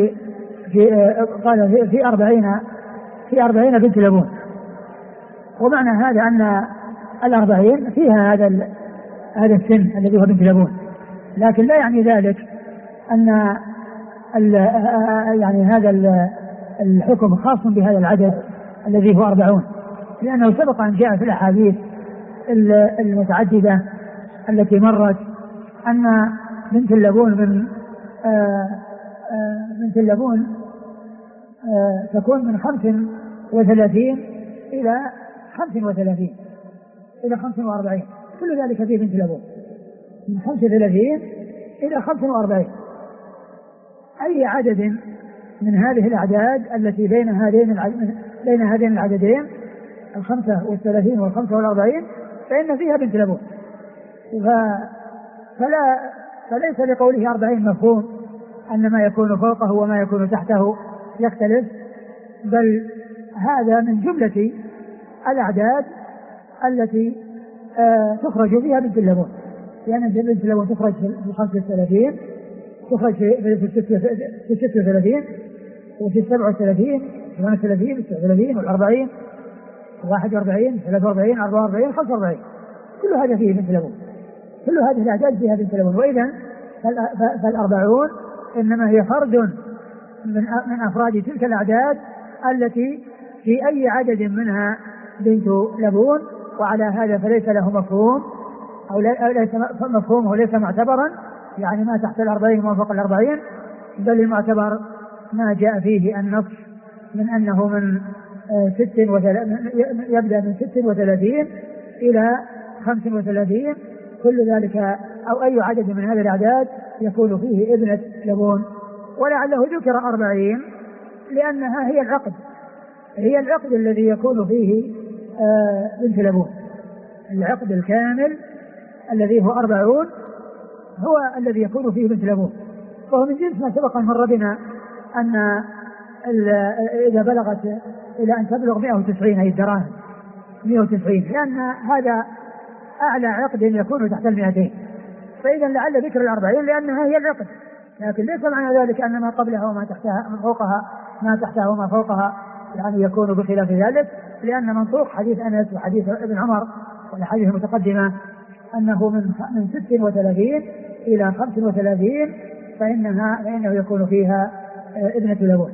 في 40 بنت لبون، ومعنى هذا أن 40 فيها هذا السن الذي هو بنت لبون، لكن لا يعني ذلك أن يعني هذا الحكم خاص بهذا العدد الذي هو 40، لأنه سبق أن جاء في الأحاديث المتعددة التي مرت أن بنت اللبون تكون من 35 إلى 45 إلى 45، كل ذلك فيه بنت لبون من 35 إلى 45. أي عدد من هذه الأعداد التي بين هذين العددين 35 و 45 فإن فيها بنت لبون، فلا فليس لقوله 40 مفهوم أن ما يكون فوقه وما يكون تحته يختلف، بل هذا من جملة الأعداد التي تخرج فيها بنت اللبون، لأن بنت اللبون تخرج في 35، تخرج في 36 وفي 37 38 39 و40 41 43 44 45، كل هذا فيه بنت لبون، كل هذه الأعداد فيها بنت لبون. وإذا فال40 إنما هي فرد من أفراد تلك الأعداد التي في أي عدد منها بنت لبون، وعلى هذا فليس له مفهوم أو ليس مفهومه ليس معتبرا، يعني ما تحت 40 وما فوق 40، بل المعتبر ما جاء فيه النص من أنه من يبدأ من 36 إلى 35، كل ذلك أو أي عدد من هذه الأعداد يكون فيه ابنة لبون. ولعله ذكر 40 لأنها هي العقد الذي يكون فيه بنت لبون، العقد الكامل الذي هو 40 هو الذي يكون فيه بنت لبون، فهو من جنس ما سبق مر بنا أن إذا بلغت إلى أن تبلغ 190 أي الدراهم 190، لأن هذا أعلى عقد يكون تحت 200، فإذا لعل ذكر 40 لأنها هي العقد، لكن ليس معنى ذلك أن ما قبلها وما تحتها من فوقها ما تحتها وما فوقها يعني يكون بخلاف ذلك، لأن منطوق حديث أنس وحديث ابن عمر والحديث المتقدمة أنه من 36 إلى 35 فإنه يكون فيها ابنة لبون.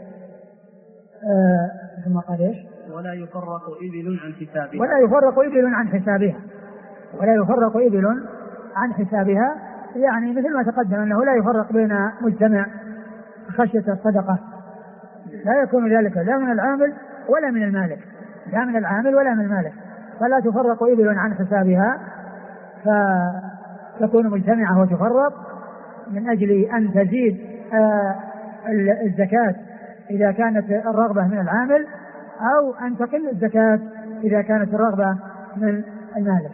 ثم قال ايش؟ ولا يفرق إبل عن حسابها، ولا يفرق إبل عن حسابها، ولا يفرق إبل عن حسابها، يعني مثل ما تقدم أنه لا يفرق بين مجتمع خشية الصدقة، لا يكون ذلك لا من العامل ولا من المالك، لا من العامل ولا من المالك، فلا تفرق إبل عن حسابها فتكون مجتمعة وتفرق من أجل أن تزيد الزكاة إذا كانت الرغبة من العامل، أو أن تقل الزكاة إذا كانت الرغبة من المالك.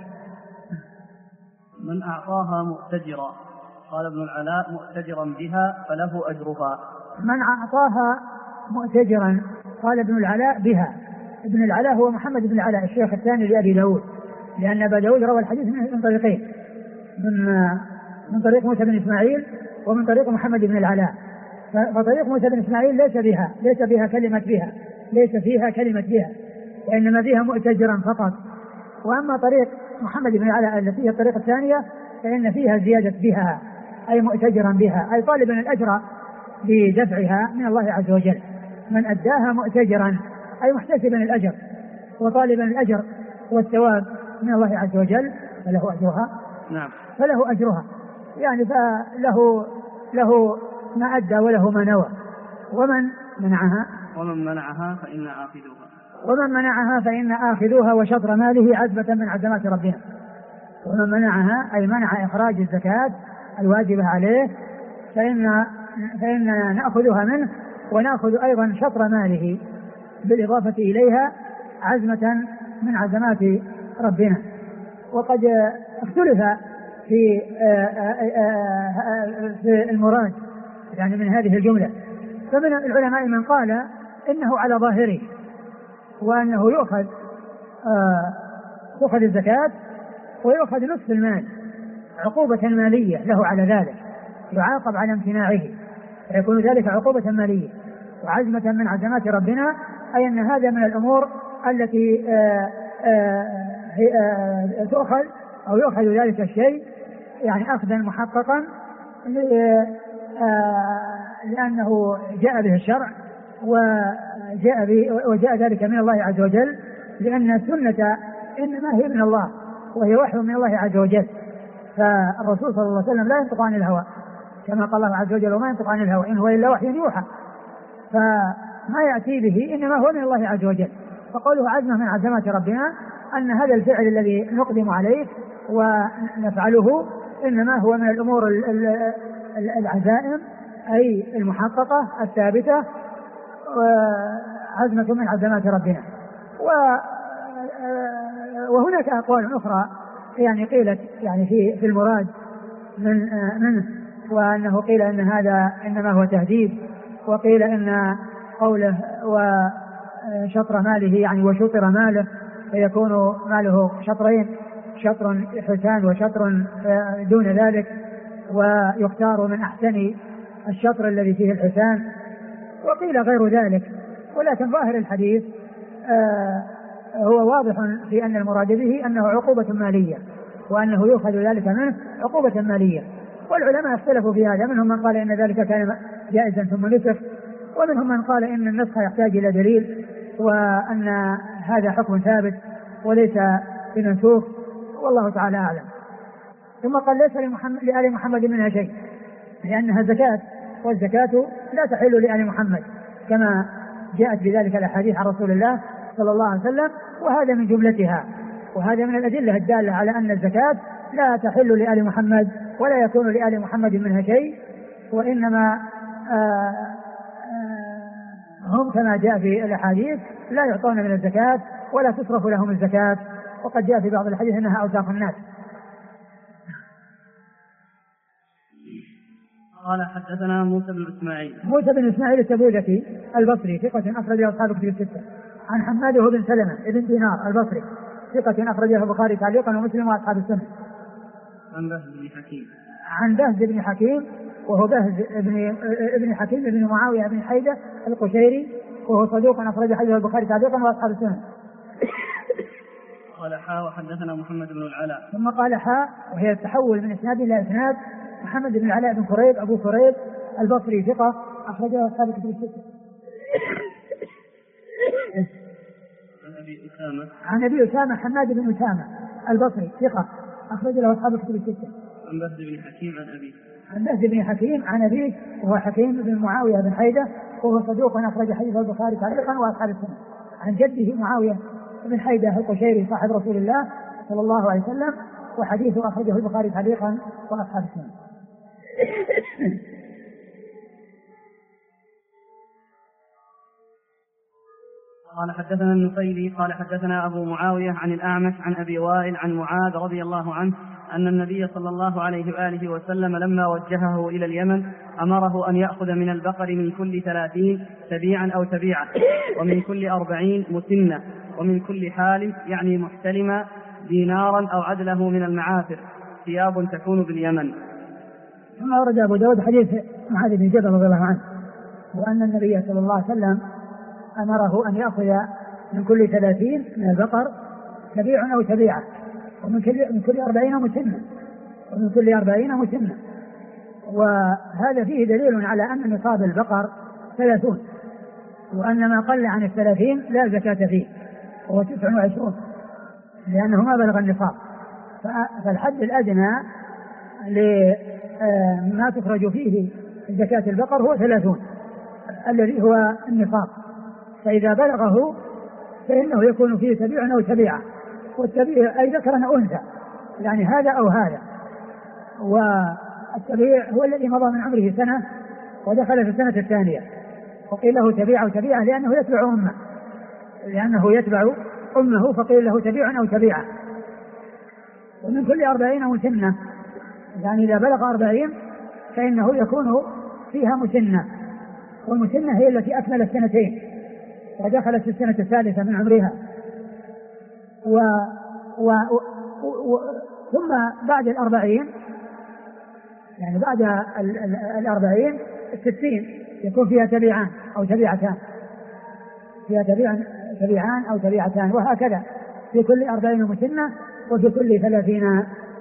من أعطاها مؤتجرا، قال ابن العلاء مؤتجرا بها فله أجرها. من أعطاها مؤتجرا قال ابن العلاء بها، ابن العلاء هو محمد بن العلاء الشيخ الثاني لأبي داود، لأن أبا داود روى الحديث من طريقين، من طريق موسى بن إسماعيل ومن طريق محمد بن العلاء. فطريق موسى بن إسماعيل ليس بها كلمة بها، ليس فيها كلمة بها، وإنما فيها مؤتجرا فقط. وأما طريق محمد بن العلاء التي هي الطريقة الثانية فإن فيها زيادة بها، أي مؤتجرا بها، أي طالبا الأجر بدفعها من الله عز وجل. من أداها مؤتجرا أي محتسبا الأجر وطالبا الأجر والثواب من الله عز وجل فله أجرها. نعم. فله أجرها، يعني فله ما أدى وله ما نوى. ومن منعها فإن آخذوها وشطر ماله عزبة من عزمات ربنا. ومن منعها أي منع إخراج الزكاة الواجبة عليه فإننا نأخذها منه، ونأخذ أيضا شطر ماله بالإضافة إليها عزمة من عزمات ربنا. وقد اختلف في المراد يعني من هذه الجملة، فمن العلماء من قال إنه على ظاهره، وأنه تؤخذ الزكاة ويؤخذ نصف المال عقوبة مالية له على ذلك، يعاقب على امتناعه، فيكون ذلك عقوبة مالية وعزمة من عزمات ربنا، أي أن هذا من الأمور التي تؤخذ أو يؤخذ ذلك الشيء يعني أخذا محققا، لأنه جاء به الشرع وجاء ذلك من الله عز وجل، لأن السنة إنما هي من الله وهي وحي من الله عز وجل. فالرسول صلى الله عليه وسلم لا ينطق عن الهوى، كما قال الله عز وجل وما ينطق عن الهوى إن هو إلا وحي يوحى، فما يأتي به إنما هو من الله عز وجل. فقوله عزمة من عزمات ربنا أن هذا الفعل الذي نقدم عليه ونفعله إنما هو من الأمور العزائم أي المحققة الثابتة، عزمة من عزمات ربنا. وهناك أقوال أخرى يعني قيلت يعني في المراد منه، وأنه قيل أن هذا إنما هو تهديد، وقيل إن قوله وشطر ماله يعني وشطر ماله فيكون ماله شطرين، شطر حسان وشطر دون ذلك، ويختار من أحسن الشطر الذي فيه الحسان، وقيل غير ذلك. ولكن ظاهر الحديث هو واضح في أن المراد به أنه عقوبة مالية، وأنه يؤخذ ذلك منه عقوبة مالية. والعلماء اختلفوا في هذا، منهم من قال إن ذلك كان جائزا ثم نسخ، ومنهم من قال إن النسخ يحتاج إلى دليل، وأن هذا حكم ثابت وليس بمنسوخ، والله تعالى أعلم. ثم قال ليس لآل محمد منها شيء، لأنها زكاة، والزكاة لا تحل لآل محمد كما جاءت بذلك الأحاديث عن رسول الله صلى الله عليه وسلم، وهذا من جملتها، وهذا من الأدلة الدالة على أن الزكاة لا تحل لآل محمد ولا يكون لآل محمد منها شيء، وإنما هم كما جاء في الأحاديث لا يعطون من الزكاة ولا تصرف لهم الزكاة، وقد جاء في بعض الحديث أنها أوساخ الناس. قال حدثنا موسى بن إسماعيل التبوذكي البصري ثقة أخرج له أصحاب الكتب الستة. عن حماد بن سلمة بن دينار البصري ثقة أخرجه البخاري تعليقا ومسلم وأصحاب السنة. عن بهز بن حكيم وهو بهز ابن حكيم بن معاوية بن حيدة القشيري، وهو صدوق أخرج حديثه البخاري تعليقا وأصحاب السنة. قال حاء وحدثنا محمد بن العلاء. ثم قال حاء وهي التحول من إسناد إلى إسناد. محمد بن العلاء بن كريب أبو كريب البصري ثقة أخرجه أصحاب الكتب الستة. عن أبي أسامة حماد بن أسامة البصري ثقة أخرج له أصحاب الكتب الستة. عن بهز بن حكيم عن أبيه. عن بهز بن حكيم عن أبيه وهو حكيم بن معاوية بن حيدة، وهو صدوق أخرج حديثه البخاري تعليقا وأصحاب السنة. عن جده معاوية بن حيدة القشيري صاحب رسول الله صلى الله عليه وسلم، وحديثه أخرجه البخاري تعليقا وأصحاب السنة. قال حدثنا النفيلي قال حدثنا أبو معاوية عن الأعمش عن أبي وائل عن معاذ رضي الله عنه أن النبي صلى الله عليه وآله وسلم لما وجهه إلى اليمن أمره أن يأخذ من البقر من كل 30 تبيعا أو تبيعة، ومن كل 40 مسنة، ومن كل حال يعني محتلما دينارا أو عدله من المعافر، ثياب تكون باليمن. ثم ورد أبو داود حديث معاذ بن جبل رضي الله عنه، وأن النبي صلى الله عليه وسلم أمره أن يأخذ من كل 30 من البقر تبيع أو تبيعة، ومن كل 40 مسنة، ومن كل 40 مسنة. وهذا فيه دليل على أن نصاب البقر 30، وأن ما قل عن 30 لا زكاة فيه، وهو 29 لأنه ما بلغ النصاب. فالحد الأدنى لما تخرج فيه زكاة البقر هو 30 الذي هو النصاب، فإذا بلغه فإنه يكون فيه تبيع أو تبيعة، والتبيع أي ذكر أو أنثى، يعني هذا أو هذا. والتبيع هو الذي مضى من عمره سنة ودخل في السنة الثانية، وقيل له تبيع أو تبيعة لأنه يتبع أمه فقيل له تبيع أو تبيعة. ومن كل 40 مسنة، يعني إذا بلغ 40 فإنه يكون فيها مسنة، والمسنة هي التي أكملت 2 ودخلت في السنة الثالثة من عمرها. ثم بعد 40 يعني بعد 40 60 يكون فيها تبيعان أو تبيعتان، فيها تبيعان أو تبيعتان، وهكذا في كل 40 مسنة، وفي كل 30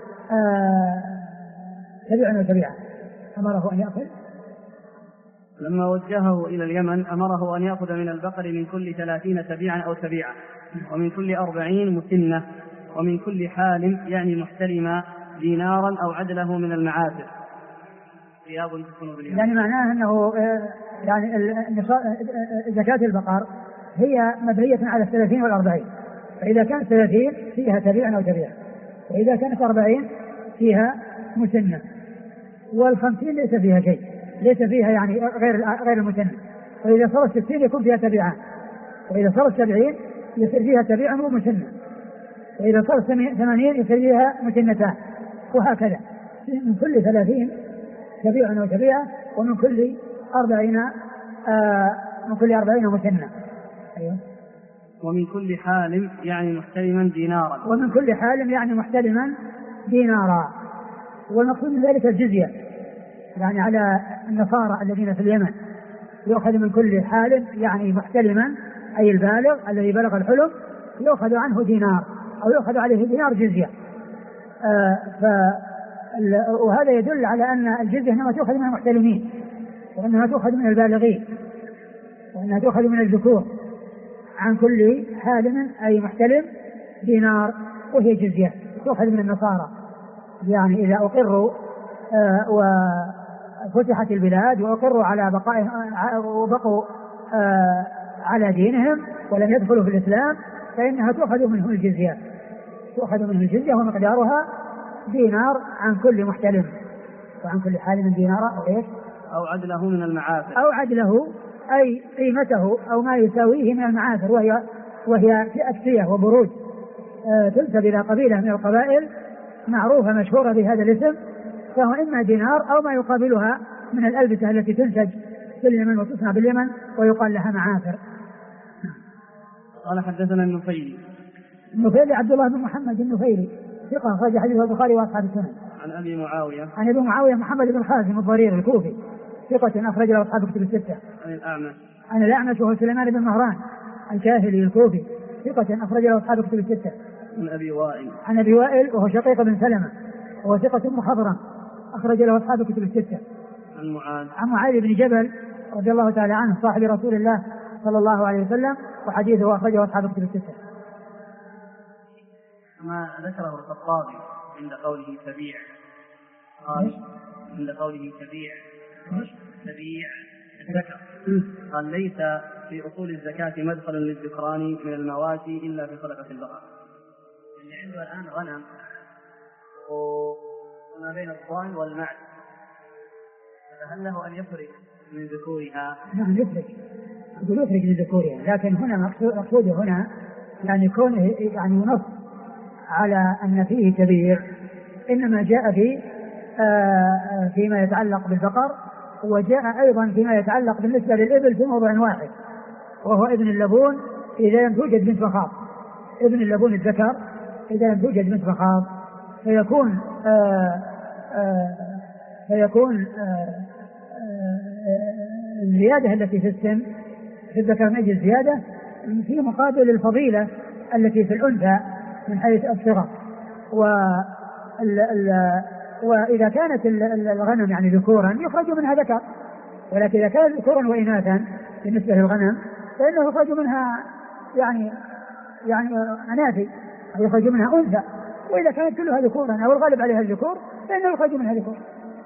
تبيع أو تبيعة. أمره أن يأخذ لما وجهه إلى اليمن أمره أن يأخذ من البقر من كل 30 تبيعا أو تبيعة، ومن كل 40 مسنة، ومن كل حال يعني محتلما دينارا أو عدله من المعافر، ثياب تكون باليمن. يعني معناه أنه يعني زكاة البقر هي مبنية على 30 وال40، فإذا كانت 30 فيها تبيع أو تبيعة، وإذا كانت 40 فيها مسنة، وال50 ليس فيها شيء، ليس فيها يعني غير المسنة. وإذا صارت 60 يكون فيها تبيعان، وإذا صارت 70 يصير فيها تبيع ومسنة، وإذا صارت 80 يصير فيها مسنتان، وهكذا. من كل 30 شبيع أو شبيعة، ومن كل 40 مثنى. أيوه. ومن كل حال يعني محتلما دينارا. ومن كل حال يعني محتلما دينارا. والمقصود من ذلك الجزية، يعني على النصارى الذين في اليمن يؤخذ من كل حال يعني محتلما، أي البالغ الذي بلغ الحلم يؤخذ عنه دينار أو يؤخذ عليه دينار جزية. وهذا يدل على أن الجزية إنما تؤخذ من المحتلمين، وأنها تؤخذ من البالغين، وأنها تؤخذ من الذكور. عن كل حالم أي محتلم دينار، وهي جزية تؤخذ من النصارى، يعني إذا أقروا وفتحت البلاد وأقروا على بقاء وبقوا على دينهم ولم يدخلوا في الإسلام، فإنها تؤخذ منهم الجزية، تؤخذ منه الجزية ومقدارها دينار عن كل محتلم، وعن كل حالم دينار أو عدله من المعافر، أو عدله أي قيمته أو ما يساويه من المعافر، وهي في أكسية وبروج تنسب إلى قبيلة من القبائل معروفة مشهورة بهذا الاسم، فهو إما دينار أو ما يقابلها من الألبسة التي تنسج في اليمن وتصنع باليمن ويقال لها معافر. قال حدثنا النفيلي عبد الله بن محمد النفيلي ثقة أخرج حديثه البخاري وأصحاب السنن. عن أبي معاوية محمد بن خازم الضرير الكوفي ثقة أخرج له أصحاب الكتب الستة. عن الأعمش وهو سليمان بن مهران الكاهلي الكوفي ثقة أخرج له أصحاب الكتب الستة. عن أبي وائل وهو شقيق بن سلمة وهو ثقة مخضرم أخرج له أصحاب الكتب الستة. عن معاذ بن جبل رضي الله تعالى عنه صاحب رسول الله صلى الله عليه وسلم وحديثه أخرجه أصحاب الكتب الستة. ما ذكره الخطابي عند قوله تبيع، قال عند قوله تبيع الذكر، قال ليس في أصول الزكاة مدخل للذكران من المواشي إلا في صدقة البقر. اللي عنده الآن غنم وما بين الضان والمعز، فهل له أن يخرج من ذكورها؟ نعم يخرج من ذكورها، لكن هنا مقصوده هنا يعني كونه يعني ينص على أن فيه تبيع، إنما جاء فيما يتعلق بالبقر، وجاء أيضا فيما يتعلق بالنسبة للإبل في موضع واحد، وهو ابن اللبون إذا لم توجد بنت مخاض، ابن اللبون الذكر إذا لم توجد بنت مخاض فيكون الزيادة التي في السن في الذكر نجي الزيادة في مقابل الفضيلة التي في الأنثى من حيث الصغر. وإذا كانت الغنم يعني ذكورا يخرج منها ذكر، ولكن إذا كانت ذكورا وإناثا بالنسبة للغنم فإنه يخرج منها يعني أناثي أو يخرج منها أنثى، وإذا كانت كلها ذكورا أو الغالب عليها الذكور فإنه يخرج منها ذكور.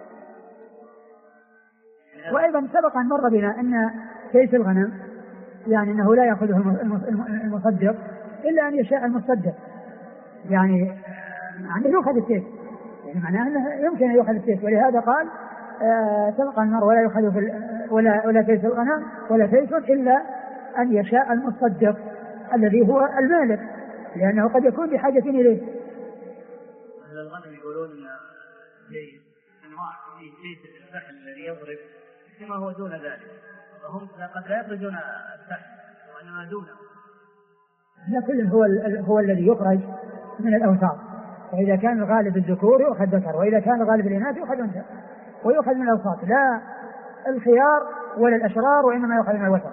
وأيضا سبق أن مر بنا أن كيس الغنم يعني أنه لا يأخذه المصدق إلا أن يشاء المصدق، يعني يأخذ الكيس، يعني معناه أنه يمكن أن يأخذ الكيس، ولهذا قال سبق أن مر ولا يأخذ ولا كيس الغنم ولا كيس إلا أن يشاء المصدق الذي هو المالك، لأنه قد يكون بحاجة إليه. الغنم يقولون كيس أنواع فيه كيس الفحل الذي يضرب كما هو دون ذلك، وهم قد لا يخرجون الفحل وإنما دونه. لا، كل هو الذي يخرج من الأوساط، فإذا كان الغالب الذكور يؤخذ ذكر، وإذا كان الغالب الإناث يؤخذ أنثى، ويؤخذ من الأوساط لا الخيار ولا الأشرار، وإنما يؤخذ من الوسط.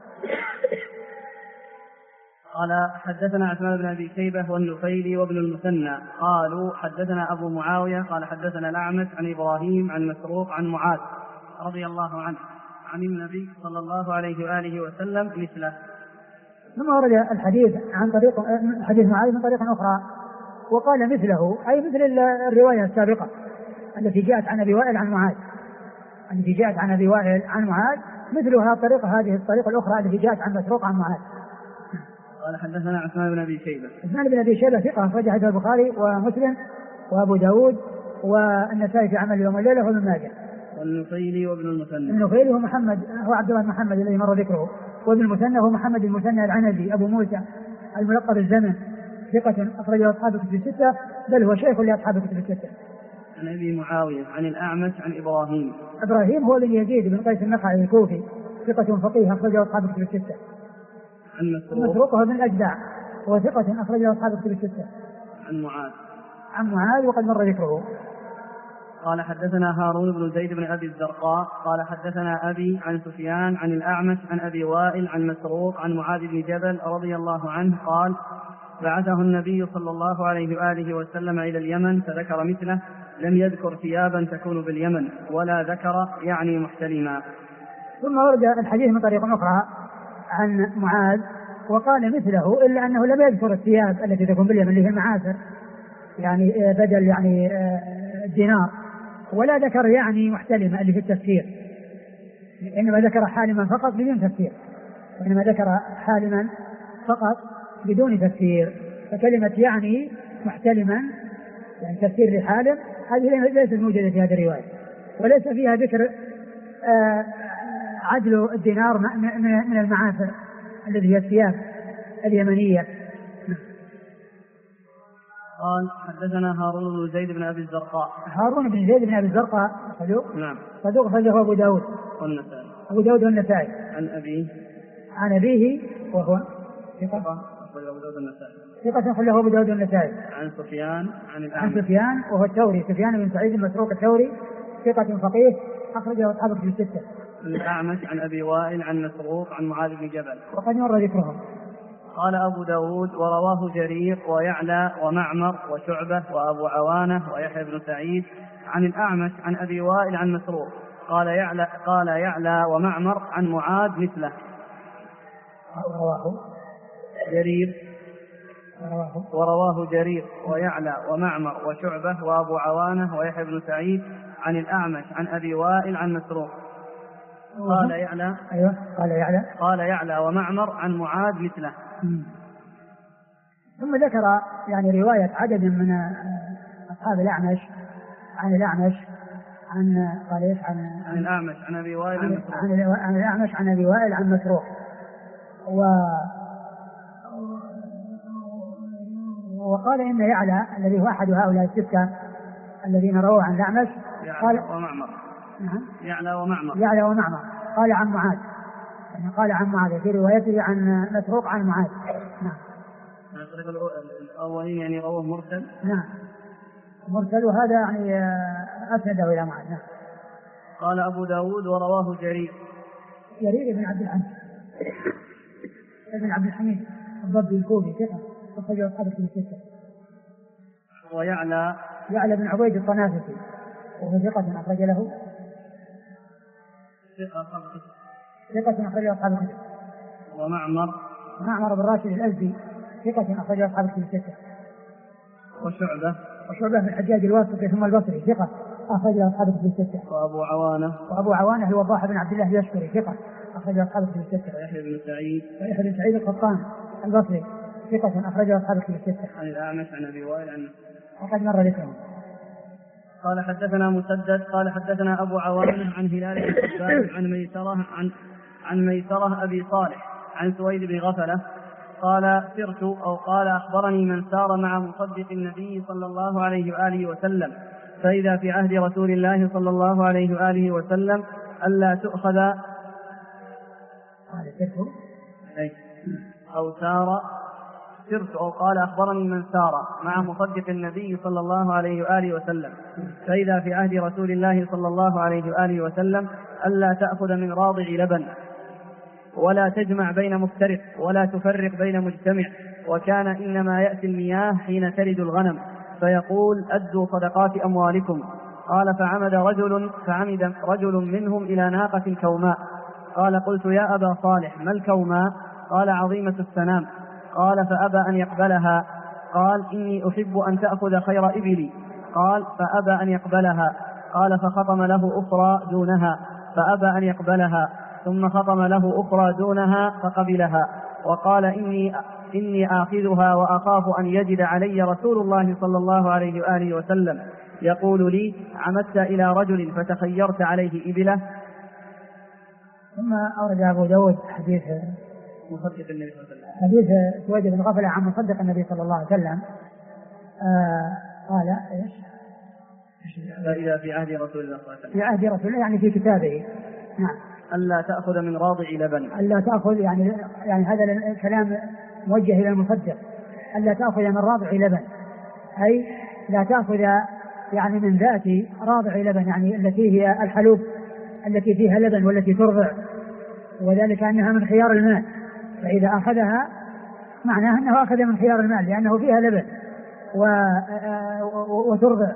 قال حدثنا عثمان بن أبي شيبة والنفيلي وابن المثنى قالوا حدثنا أبو معاوية قال حدثنا الأعمش عن إبراهيم عن مسروق عن معاذ رضي الله عنه عن النبي صلى الله عليه وآله وسلم مثله. ثم ورد الحديث عن طريق حديث معاذ من طريق أخرى وقال مثله، أي مثل الرواية السابقة التي جاءت عن أبي وائل عن معاذ، مثلها طريقة هذه الطريقة الأخرى التي جاءت عن مسروق عن معاذ. قال حدثنا عثمان بن أبي شيبة ثقة أخرج حديث البخاري ومسلم وأبو داود والنسائي في عمل يوم الليلة وابن ماجه. والنفيلي وابن المثنى. النفيلي هو عبد الله بن محمد الذي مر ذكره، وابن المثنى هو محمد المثنى العنزي أبو موسى الملقب الزمن ثقة أخرج أصحاب الكتب الستة، بل هو شيخ لأصحاب الكتب الستة. عن أبي معاوية عن الأعمش عن إبراهيم. إبراهيم هو بن يزيد بن قيس النخعي الكوفي ثقة فقيه أخرجه أصحاب الكتب الستة. عن مسروق هو بن الأجدع هو ثقة أخرجه أصحاب الكتب الستة. عن معاذ وقد مر ذكره. قال حدثنا هارون بن زيد بن أبي الزرقاء قال حدثنا أبي عن سفيان عن الأعمش عن أبي وائل عن مسروق عن معاذ بن جبل رضي الله عنه قال بعثه النبي صلى الله عليه وآله وسلم إلى اليمن فذكر مثله لم يذكر ثيابا تكون باليمن ولا ذكر يعني محتلما. ثم ورد الحديث من طريق أخرى عن معاذ وقال مثله إلا أنه لم يذكر الثياب التي تكون باليمن اللي هي المعافر يعني بدل يعني الدينار ولا ذكر يعني محتلمة اللي في التفسير إنما ذكر حالما فقط بدون تفسير وإنما ذكر حالما فقط بدون تفسير. فكلمة يعني محتلما يعني تفسير لحالم هذه ليست موجودة في هذه الرواية وليس فيها ذكر عدل الدينار من المعافر الذي هي الثياب اليمنية. قال حدثنا هارون بن زيد بن أبي الزرقاء. هارون بن زيد بن أبي الزرقاء صدوق. نعم. صدوق خرجه أبو داود والنسائي. أبو داود والنسائي. عن أبيه وهو ثقة خرجه أبو داود والنسائي. عن سفيان عن سفيان وهو الثوري سفيان بن سعيد المسروق الثوري ثقة فقيه أخرجه أصحاب الكتب الستة. الأعمش عن أبي وائل عن مسروق عن معاذ بن جبل وقد مر ذكرهم. قال أبو داود ورواه جرير ويعلى ومعمر وشعبة وأبو عوانة ويحيى بن سعيد عن الأعمش عن أبي وائل عن مسروق قال يعلى ومعمر عن معاذ مثله. ورواه جرير ويعلى ومعمر وشعبة وأبو عوانة ويحيى بن سعيد عن الأعمش عن أبي وائل عن مسروق قال يعلى ومعمر عن معاذ مثله. ثم ذكر يعني رواية عدد من أصحاب الأعمش عن الأعمش عن الأعمش عن أبي وائل عن الأعمش عن أبي وائل عن مسروق وقال إن يعلى الذي هو أحد هؤلاء الستة الذين رووا عن الأعمش يعلى ومعمر قال عن معاذ يعني قال عن معاذ في روايته عن مسروق عن معاذ. نعم. الأولين يعني رواه مرسل. نعم مرسل وهذا يعني أسنده إلى معاذ. نعم. قال أبو داود ورواه جرير بن عبد الحميد الضبي الكوفي ثقة أخرجه أصحاب الكتب الستة. ويعلى بن عبيد الطنافسي وهو ثقة أخرج له ثقة أخرجه أصحاب الكتب. ومعمر بن راشد الأزدي ثقة أخرجه أصحاب الكتب الستة. وشعبة بن الحجاج الواسطي ثم البصري ثقة أخرجه أصحاب الكتب الستة. وأبو عوانة الوضاح بن عبد الله اليشكري ثقة أخرجه أصحاب الكتب الستة. ويحيى بن سعيد القطان البصري ثقة أخرجه أصحاب الكتب الستة. عن الأعمش عن أبي وائل وقد مر ذكرهم. قال حدثنا مسدد قال حدثنا أبو عوانة عن هلال بن حبان عن ميسرة أبي صالح عن سويد بن غفلة قال سرت أو قال أخبرني من سار مع مصدق النبي صلى الله عليه وآله وسلم فإذا في عهد رسول الله صلى الله عليه وآله وسلم ألا تؤخذ سرت أو قال أخبرني من سار مع مصدق النبي صلى الله عليه وآله وسلم فإذا في عهد رسول الله صلى الله عليه وآله وسلم ألا تأخذ من راضع لبن ولا تجمع بين مفترق ولا تفرق بين مجتمع وكان إنما يأتي المياه حين ترد الغنم فيقول أدوا صدقات أموالكم. قال فعمد رجل منهم إلى ناقة كوماء قال قلت يا أبا صالح ما الكوماء؟ قال عظيمة السنام. قال فأبى أن يقبلها. قال إني أحب أن تأخذ خير إبلي. قال فأبى أن يقبلها. قال فخطم له أخرى دونها فأبى أن يقبلها ثم خطم له أخرى دونها فقبلها وقال إني آخذها وأخاف أن يجد علي رسول الله صلى الله عليه وآله وسلم يقول لي عمدت إلى رجل فتخيرت عليه إبله. ثم أورد أبو داود حديث مصدق النبي صلى الله عليه وسلم حديث سويد بن غفلة عن مصدق النبي صلى الله عليه وسلم قال إيش فإذا في عهد رسول الله صلى الله عليه وسلم. في عهد رسول الله يعني في كتابه. نعم. ألا تأخذ من راضع لبن. ألا تأخذ يعني هذا الكلام موجه إلى المصدق. ألا تأخذ من راضع لبن، أي لا تأخذ يعني من ذات راضع لبن، يعني التي هي الحلوب التي فيها لبن والتي ترضع، وذلك أنها من خيار المال، فإذا أخذها معناه أنه أخذ من خيار المال لأنه فيها لبن وترضع.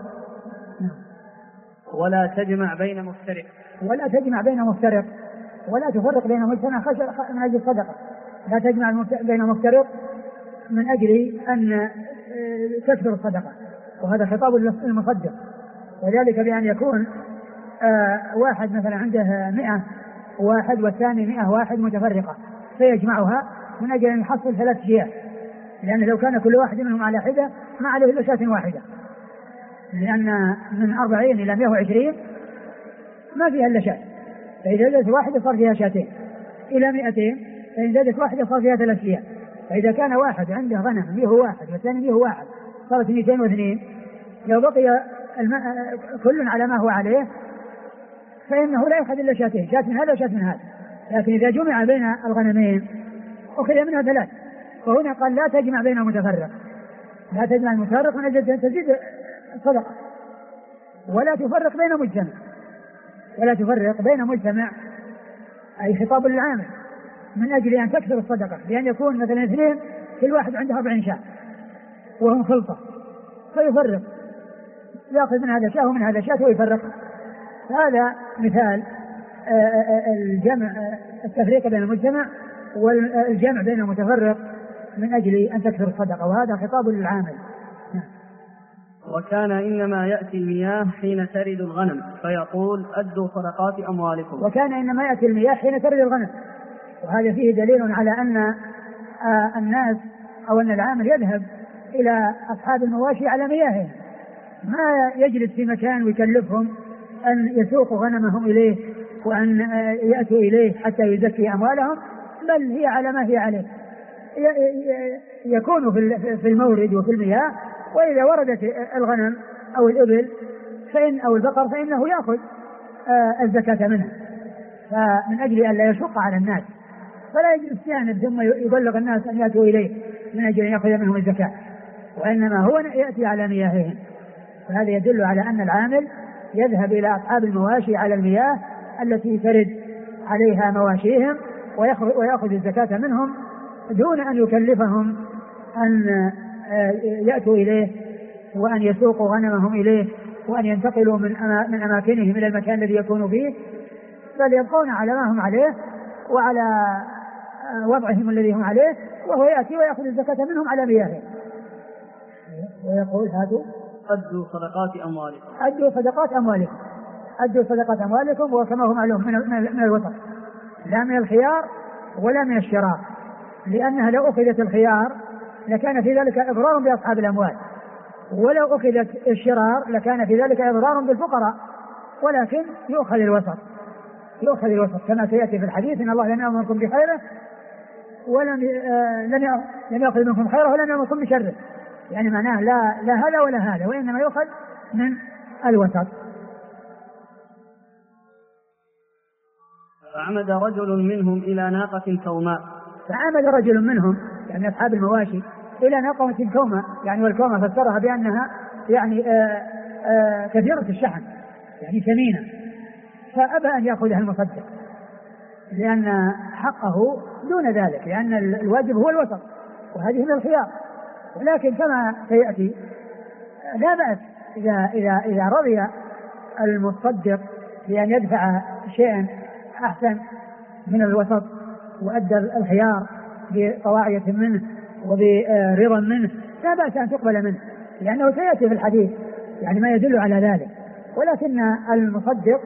ولا تجمع بين مفترق. ولا تجمع بين مفترق، ولا تفرق بين مجتمع من أجل الصدقة. لا تجمع بين مفترق من أجل أن تكثر الصدقة، وهذا خطاب المصدق. وذلك بأن يكون واحد مثلا عنده 100 واحد والثاني 100 واحد متفرقة، فيجمعها من أجل أن يحصل 3 شياه، لأن لو كان كل واحد منهم على حدة ما عليه إلا شاة واحدة، لأن من 40 إلى 120 ما فيها إلا شاة، فإذا زادت واحدة صار فيها شاتين، إلى 200 فإن زادت واحدة صار فيها 3 شياه. فإذا كان واحد عنده غنم 101 والثاني 101 صارت 202، لو بقي كل على ما هو عليه فإنه لا يأخذ إلا شاتين، شاة من هذا وشاة من هذا. لكن إذا جمع بين الغنمين أخذ منها 3، فهنا قال لا تجمع بين متفرق، لا تجمع المتفرق من أجل أن تزيد صدقة، ولا تفرق بين مجتمع، ولا تفرق بين مجتمع أي خطاب للعامل من أجل أن تكثر الصدقة، بأن يكون مثلا 2 كل واحد عنده 40 شاة وهم خلطة، فيفرق يأخذ من هذا شاة ومن هذا شاة ويفرق. هذا مثال الجمع، التفريق بين المجتمع والجمع بين المتفرق من أجل أن تكثر الصدقة، وهذا خطاب للعامل. وكان إنما يأتي المياه حين ترد الغنم فيقول أدوا صدقات أموالكم. وكان إنما يأتي المياه حين ترد الغنم، وهذا فيه دليل على أن الناس أو أن العامل يذهب إلى أصحاب المواشي على مياههم، ما يجلس في مكان ويكلفهم أن يسوقوا غنمهم إليه وأن يأتوا إليه حتى يزكي أموالهم، بل هي على ما هي عليه، يكون في المورد وفي المياه، وإذا وردت الغنم أو الإبل أو البقر فإنه يأخذ الزكاة منها، فمن أجل أن لا يشق على الناس فلا يجلس جانب ثم يبلغ الناس أن يأتوا إليه من أجل أن يأخذ منهم الزكاة، وإنما هو يأتي على مياههم. فهذا يدل على أن العامل يذهب إلى أصحاب المواشي على المياه التي ترد عليها مواشيهم ويأخذ الزكاة منهم دون أن يكلفهم أن يأتوا إليه وأن يسوقوا غنمهم إليه وأن ينتقلوا من أماكنهم إلى المكان الذي يكونوا فيه، بل يبقون على ما هم عليه وعلى وضعهم الذي هم عليه، وهو يأتي ويأخذ الزكاة منهم على مياههم ويقول هاتوا أدوا صدقات أموالكم. أدوا صدقات أموالكم، أدوا صدقات أموالكم، وكما هو معلوم من الوسط، لا من الخيار ولا من الشراء، لأنها لو أخذت الخيار لكان في ذلك إضرار بأصحاب الأموال، ولو أخذت الشرار لكان في ذلك إضرار بالفقراء، ولكن يؤخذ الوسط كما سيأتي في الحديث: إن الله لم يأمركم بخيره ولم يأخذ منكم خيره ولم يأمركم بشره، يعني معناه لا هذا ولا هذا، وإنما يؤخذ من الوسط. فعمد رجل منهم إلى ناقة كوماء. فعمد رجل منهم يعني أصحاب المواشي إلى ناقة كوماء، يعني والكوماء فسرها بأنها يعني كثيرة الشحم يعني ثمينة، فأبى أن يأخذها المصدق لأن حقه دون ذلك، لأن الواجب هو الوسط وهذه من الخيار. ولكن كما سيأتي لا بأس إذا رضي المصدق بأن يدفع شيئا أحسن من الوسط وأدى الخيار بطواعية منه وبرضا منه، لا بأس أن تقبل منه، لأنه سيأتي في الحديث يعني ما يدل على ذلك. ولكن المصدق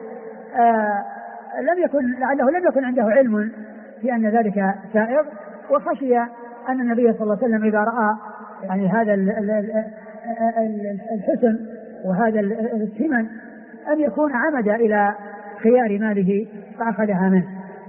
لعله لم يكن عنده علم في أن ذلك سائغ، وخشي أن النبي صلى الله عليه وسلم إذا رأى يعني هذا الحسن وهذا الثمن أن يكون عمد إلى خيار ماله فأخذها منه.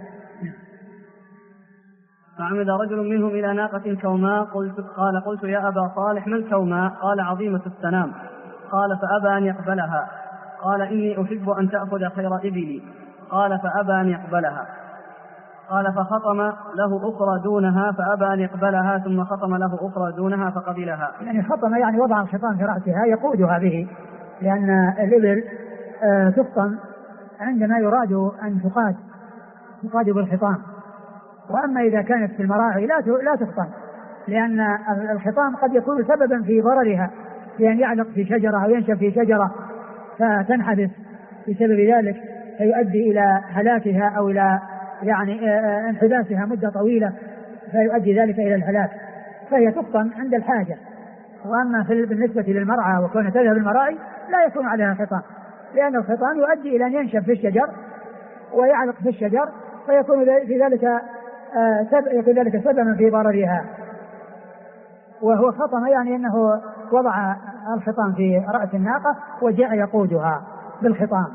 فعمد رجل منهم إلى ناقة كوماء قلت يا أبا صالح ما الكوماء؟ قال عظيمة السنام. قال فأبى أن يقبلها، قال إني أحب أن تأخذ خير إبلي. قال فأبى أن يقبلها. قال فخطم له أخرى دونها فأبى أن يقبلها ثم خطم له أخرى دونها فقبلها. يعني خطم يعني وضع الخطام في رأسها يقودها به، لأن الإبل تفطم عندما يراد أن تقاد بالخطام. وأما إذا كانت في المراعي لا تفطم، لأن الخطام قد يكون سببا في ضررها، لأن يعلق في شجرة أو ينشف في شجرة فتنحبس بسبب ذلك فيؤدي إلى هلاكها أو إلى يعني انحباسها مدة طويلة فيؤدي ذلك إلى الهلاك، فهي تفطن عند الحاجة. وأما بالنسبة للمرعى وكونها تذهب المراعي لا يكون عليها خطام، لأن الخطام يؤدي إلى أن ينشف في الشجر ويعلق في الشجر فيكون في ذلك سببا في ضررها. وهو خطم يعني أنه وضع الخطام في رأس الناقة وجاء يقودها بالخطام.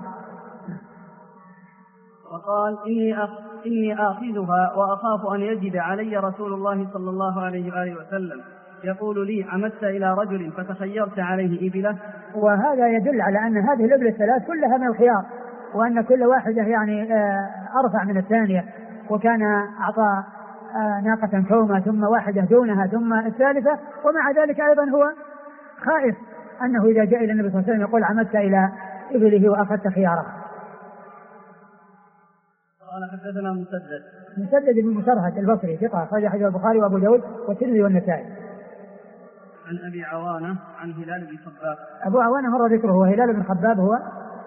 وقال إني آخذها وأخاف أن يجد علي رسول الله صلى الله عليه وآله وسلم يقول لي عمدت إلى رجل فتخيرت عليه إبله. وهذا يدل على أن هذه الإبل الثلاث كلها من الخيار، وأن كل واحدة يعني أرفع من الثانية، وكان أعطى ناقة كومة ثم واحدة دونها ثم الثالثة، ومع ذلك أيضا هو خائف أنه إذا جاء إلى النبي صلى الله عليه وسلم يقول عمدت إلى إبله وأخذت خياره. قال حدثنا مسدد بن مسرهد البصري ثقة أخرج حديث البخاري وأبو داود والترمذي والنسائي. عن أبي عوانة عن هلال بن خباب. أبو عوانة مر ذكره، وهلال بن خباب هو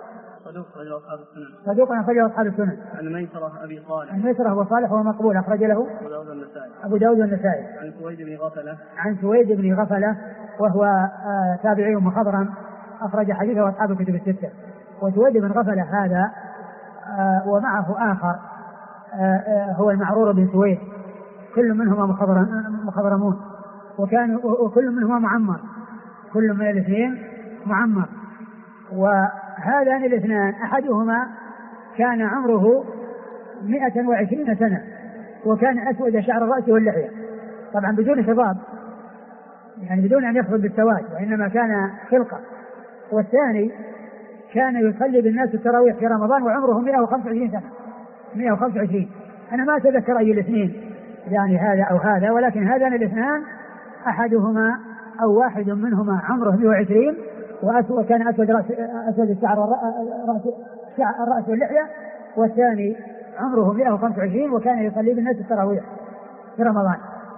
صدوق أخرجه أصحاب السنن. عن ميسرة أبي صالح. عن ميسرة هو صالح وهو مقبول أخرج له أبو داود والنسائي. عن سويد بن غفلة وهو تابعي مخضرم أخرج حديثه أصحاب الكتب الستة. وسويد بن غفلة هذا ومعه آخر هو المعرور بن سويد، كل منهما مخضرمون، وكل منهما معمر، كل من الاثنين معمر. وهذان الاثنان أحدهما كان عمره 120 سنة وكان أسود شعر الرأس واللحية، طبعا بدون خضاب، يعني بدون أن يخضب بالسواد، وإنما كان خلقة. والثاني كان يصلي بالناس التراويح في رمضان وعمره 125 سنة 125. أنا ما أتذكر أي الاثنين يعني هذا أو هذا، ولكن هذان الاثنان أحدهما أو واحد منهما عمره 120 وكان أسود شعر الرأس واللحية، والثاني عمره 125 وكان يصلي بالناس التراويح في رمضان.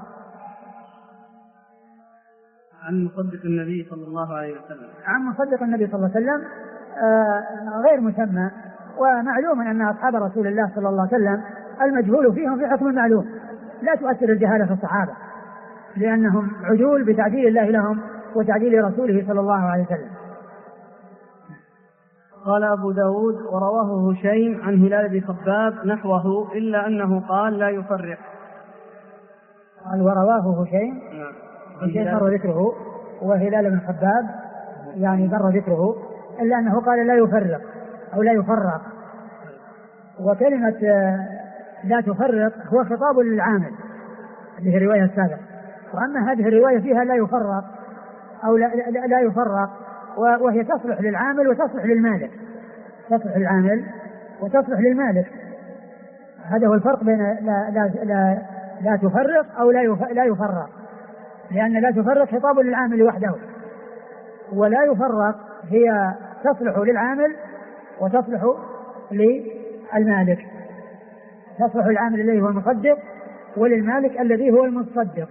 عن مصدق النبي صلى الله عليه وسلم. عن مصدق النبي صلى الله عليه وسلم غير مسمى، ومعلوم أن أصحاب رسول الله صلى الله عليه وسلم المجهول فيهم في حكم المعلوم، لا تؤثر الجهالة في الصحابة لأنهم عدول بتعديل الله لهم وتعديل رسوله صلى الله عليه وسلم. قال أبو داود ورواه هشيم عن هلال بن خباب نحوه إلا أنه قال لا يفرق. قال ورواه هشيم مر ذكره، وهلال بن خباب يعني مر ذكره، إلا أنه قال لا يفرق أو لا يفرق. وكلمة لا تفرق هو خطاب للعامل اللي هي الرواية السابقة، وأما هذه الرواية فيها لا يفرق أو لا يفرق، وهي تصلح للعامل وتصلح للمالك، تصلح للعامل وتصلح للمالك. هذا هو الفرق بين لا تفرق أو لا يفرق، لأن لا تفرق خطاب للعامل وحده، ولا يفرق هي تصلح للعامل وتصلح للمالك، تصلح العامل الذي هو المصدق وللمالك الذي هو المصدق.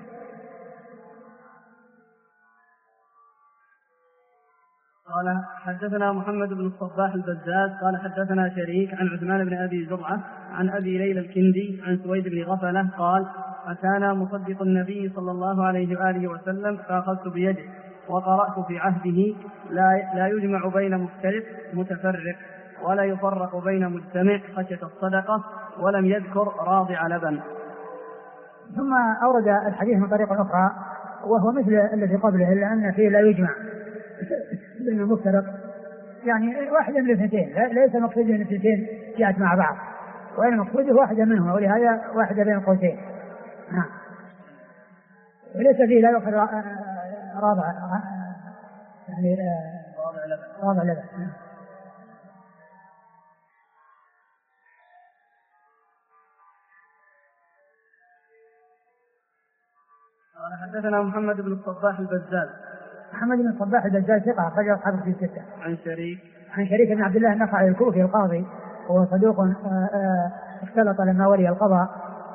قال حدثنا محمد بن الصباح البزاز قال حدثنا شريك عن عثمان بن أبي زرعة عن أبي ليلى الكندي عن سويد بن غفلة قال أتانا مصدق النبي صلى الله عليه وآله وسلم فأخذت بيده وقرأت في عهده لا يجمع بين مفترق متفرق ولا يفرق بين مجتمع خشية الصدقة، ولم يذكر راضع لبن. ثم أورد الحديث من طريق أخرى وهو مثل الذي قبله، إلا أن فيه لا يجمع بين المفترق، يعني واحدة من الاثنتين، ليس مقصود أن الاثنتين جاءت مع بعض، وإنما مقصوده واحدة منهما، ولهذا واحدة بين القوسين. وليس فيه لا يؤخر راضع يعني راضع لبن. حدثنا محمد بن الصباح البزاز. محمد بن الصباح البزاز ثقة أخرج أصحاب الكتب الستة. عن شريك بن عبد الله النخعي الكوفي القاضي، وهو صدوق اختلط لما ولي القضاء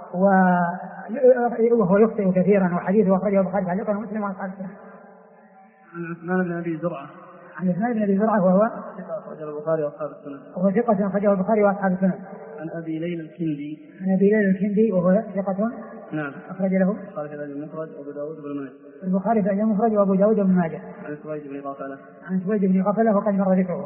وهو يخطئ كثيرا، وحديثه أخرجه البخاري تعليقا ومسلم وأصحاب السنن. عن عثمان بن أبي زرعة. عن عثمان بن أبي زرعة وهو ثقة أخرجه البخاري وأصحاب السنن. وهو ثقة أخرجه البخاري وأصحاب السنن. عن أبي ليلى الكندي. عن أبي ليلى الكندي وهو ثقة. نعم. أخرج له البخاري في المفرد وأبو داود بن ماجه. البخاري في المفرد وأبو داود بن ماجه. عن سويد بن غفلة. عن سويد بن غفلة وقد مر ذكره.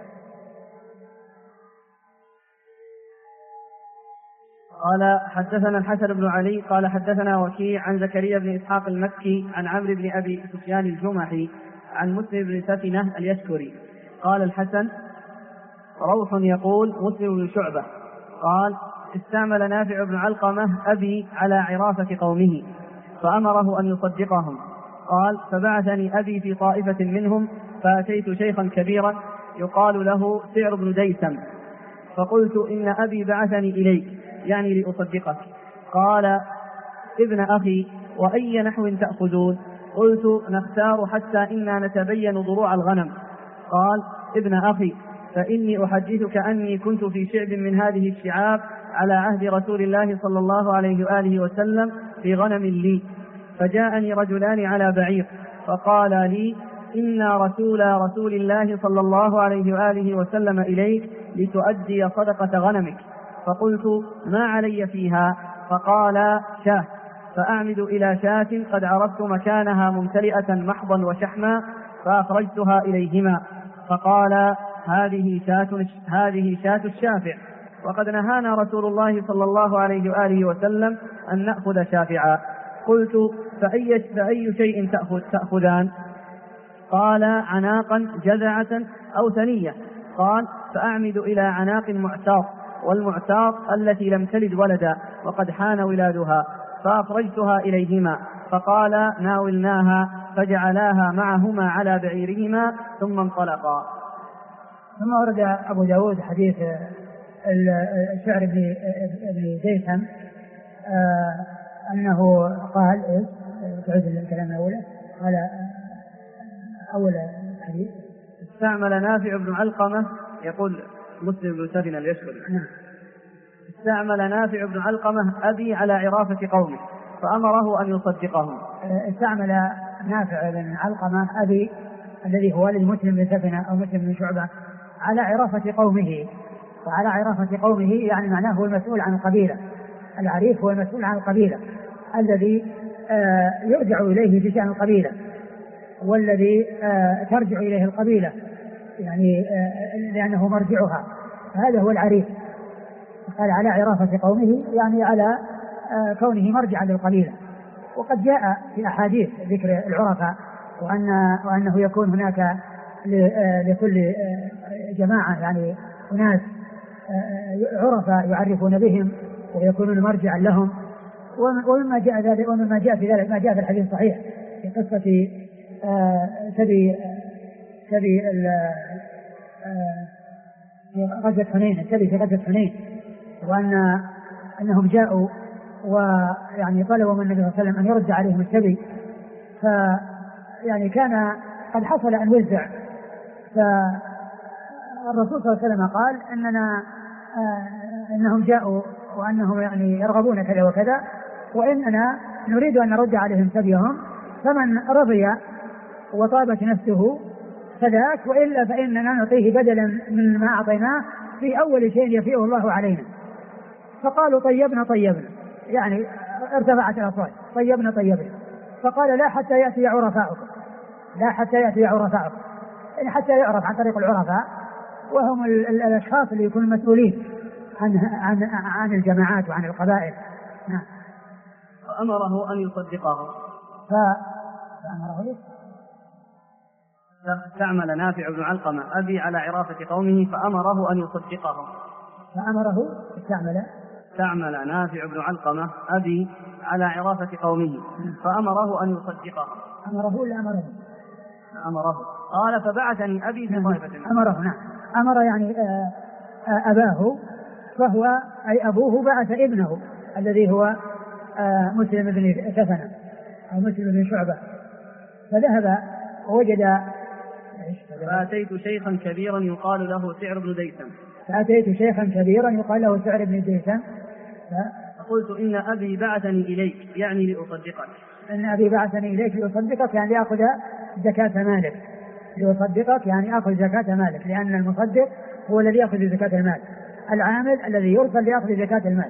قال حدثنا الحسن بن علي قال حدثنا وكيع عن زكريا بن إسحاق المكي عن عمرو بن أبي سفيان الجمحي عن مسلم بن سفنة اليشكري قال الحسن روح يقول مسلم بن شعبة قال استعمل نافع بن علقمة أبي على عرافة قومه فأمره أن يصدقهم قال فبعثني أبي في طائفة منهم فأتيت شيخا كبيرا يقال له سعر بن ديسم فقلت إن أبي بعثني إليك يعني لأصدقك. قال ابن أخي وأي نحو تأخذون؟ قلت نختار حتى إنا نتبين ضروع الغنم. قال ابن أخي فإني أحدثك أني كنت في شعب من هذه الشعاب على عهد رسول الله صلى الله عليه وآله وسلم في غنم لي فجاءني رجلان على بعير فقال لي إنا رسول الله صلى الله عليه وآله وسلم إليك لتؤدي صدقة غنمك. فقلت ما علي فيها؟ فقال شاة. فأعمد إلى شاة قد عرفت مكانها ممتلئة محضا وشحما فأخرجتها إليهما فقال هذه شاة الشافع وقد نهانا رسول الله صلى الله عليه وآله وسلم أن نأخذ شافعا. قلت فأي شيء تأخذان؟ قال عناقا جذعة أو ثنية. قال فأعمد إلى عناق معتاط والمعتاط التي لم تلد ولدا وقد حان ولادها فأخرجتها إليهما فقال ناولناها فجعلاها معهما على بعيرهما ثم انطلقا. ثم ورد أبو داود حديث الشعر بن ديسم أنه قال تعود الكلام الأولى قال أول حديث استعمل نافع بن علقمة يقول مسلم بن سفنة اليشكري استعمل نافع بن علقمة أبي على عرافة قومه فأمره أن يصدقهم. استعمل نافع بن علقمة أبي الذي هو والد مسلم بن سفنة أو مسلم بن شعبة على عرافة قومه. وعلى عرافة قومه يعني معناه هو المسؤول عن القبيلة. العريف هو المسؤول عن القبيلة الذي يرجع إليه بشأن القبيلة والذي ترجع إليه القبيلة يعني لأنه مرجعها هذا هو العريف. قال على عرافة قومه يعني على كونه مرجعا للقبيلة. وقد جاء في أحاديث ذكر العرفاء وأنه يكون هناك لكل جماعة يعني أناس عرفاء يعرفون بهم ويكونون مرجعا لهم. ومما جاء ذلك ومما جاء في ذلك ما جاء في الحديث الصحيح في قصة سبي غزوة حنين السبي في غزوة حنين وأنهم جاءوا ويعني طلبوا من النبي صلى الله عليه وسلم أن يرد عليهم السبي فيعني كان قد حصل أن وزع فالرسول صلى الله عليه وسلم قال إنهم جاءوا وأنهم يعني يرغبون كذا وكذا وإننا نريد أن نرد عليهم سبيهم فمن رضي وطابت نفسه فذاك وإلا فإننا نعطيه بدلا من ما أعطيناه في أول شيء يفيه الله علينا. فقالوا طيبنا يعني ارتفعت الأصوات طيبنا فقال لا حتى يأتي عرفاؤكم يعني حتى يعرف عن طريق العرفاء وهم الأشخاص اللي يكونوا مسؤولين عن الجماعات وعن القبائل. نعم. فأمره أن يصدقه استعمل نافع بن علقمة أبي على عرافة قومه فأمره أن يصدقه. استعمل نافع بن علقمة أبي على عرافة قومه فأمره أن يصدقه. أمره. قال فبعثني أبي في طائفة. أمر يعني أباه فهو أي أبوه بعث ابنه الذي هو مسلم بن سفنة أو مسلم بن شعبة. فذهب ووجد فأتيت شيخا كبيرا يقال له سعر بن ديسم. فأتيت شيخا كبيرا يقال له سعر بن ديسم. فقلت إن أبي بعثني إليك يعني لأصدقك. إن أبي بعثني إليك لأصدقك يعني لأخذ زكاة مالك. لأصدقك يعني أخذ زكاة مالك، لأن المصدق هو الذي يأخذ زكاة المال، العامل الذي يرسل ليأخذ زكاة المال.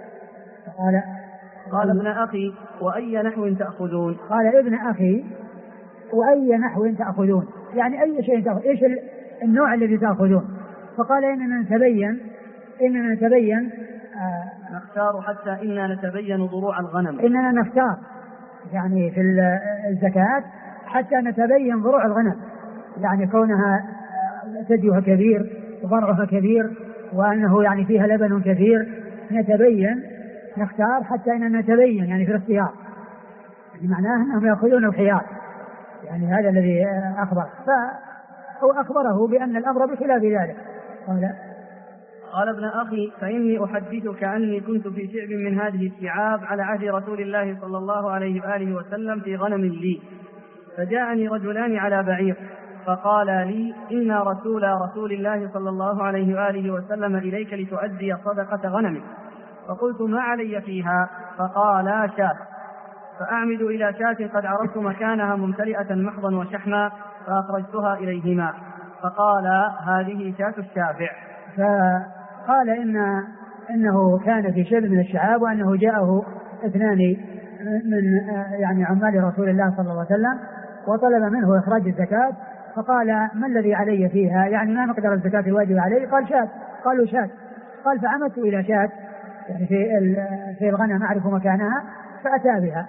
قال ابن أخي وأي نحو تأخذون؟ قال ابن أخي وأي نحو تأخذون، يعني أي شيء تأخذون، إيش النوع الذي تأخذون؟ فقال إننا نتبين نختار حتى إننا نتبين ضروع الغنم. إننا نختار يعني في الزكاة حتى نتبين ضروع الغنم، يعني كونها ثديها كبير وضرعها كبير وأنه يعني فيها لبن كثير، نتبين نختار حتى إننا نتبين يعني في الاختيار، يعني معناه أنهم يأخذون الخيار، يعني هذا الذي أخبر. فهو أخبره بأن الأمر بخلاف ذلك. قال ابن أخي فإني أحدثك أني كنت في شعب من هذه الشعاب على عهد رسول الله صلى الله عليه وآله وسلم في غنم لي، فجاءني رجلان على بعير فقال لي إن رسول الله صلى الله عليه وآله وسلم إليك لتؤدي صدقة غنمك. فقلت ما علي فيها؟ فقال شاة. فأعمد إلى شاة قد عرفت مكانها ممتلئة محضا وشحما فأخرجتها إليهما، فقال هذه شاة الشافع. فقال إنه كان في شبه من الشعاب وأنه جاءه اثنان من يعني عمال رسول الله صلى الله عليه وسلم وطلب منه إخراج الزكاة، فقال ما الذي علي فيها؟ يعني ما مقدار الزكاة الواجب عليه؟ قال شاة. قالوا شاة. قال فعمدت إلى شاة يعني في الغنم أعرف مكانها فأتى بها،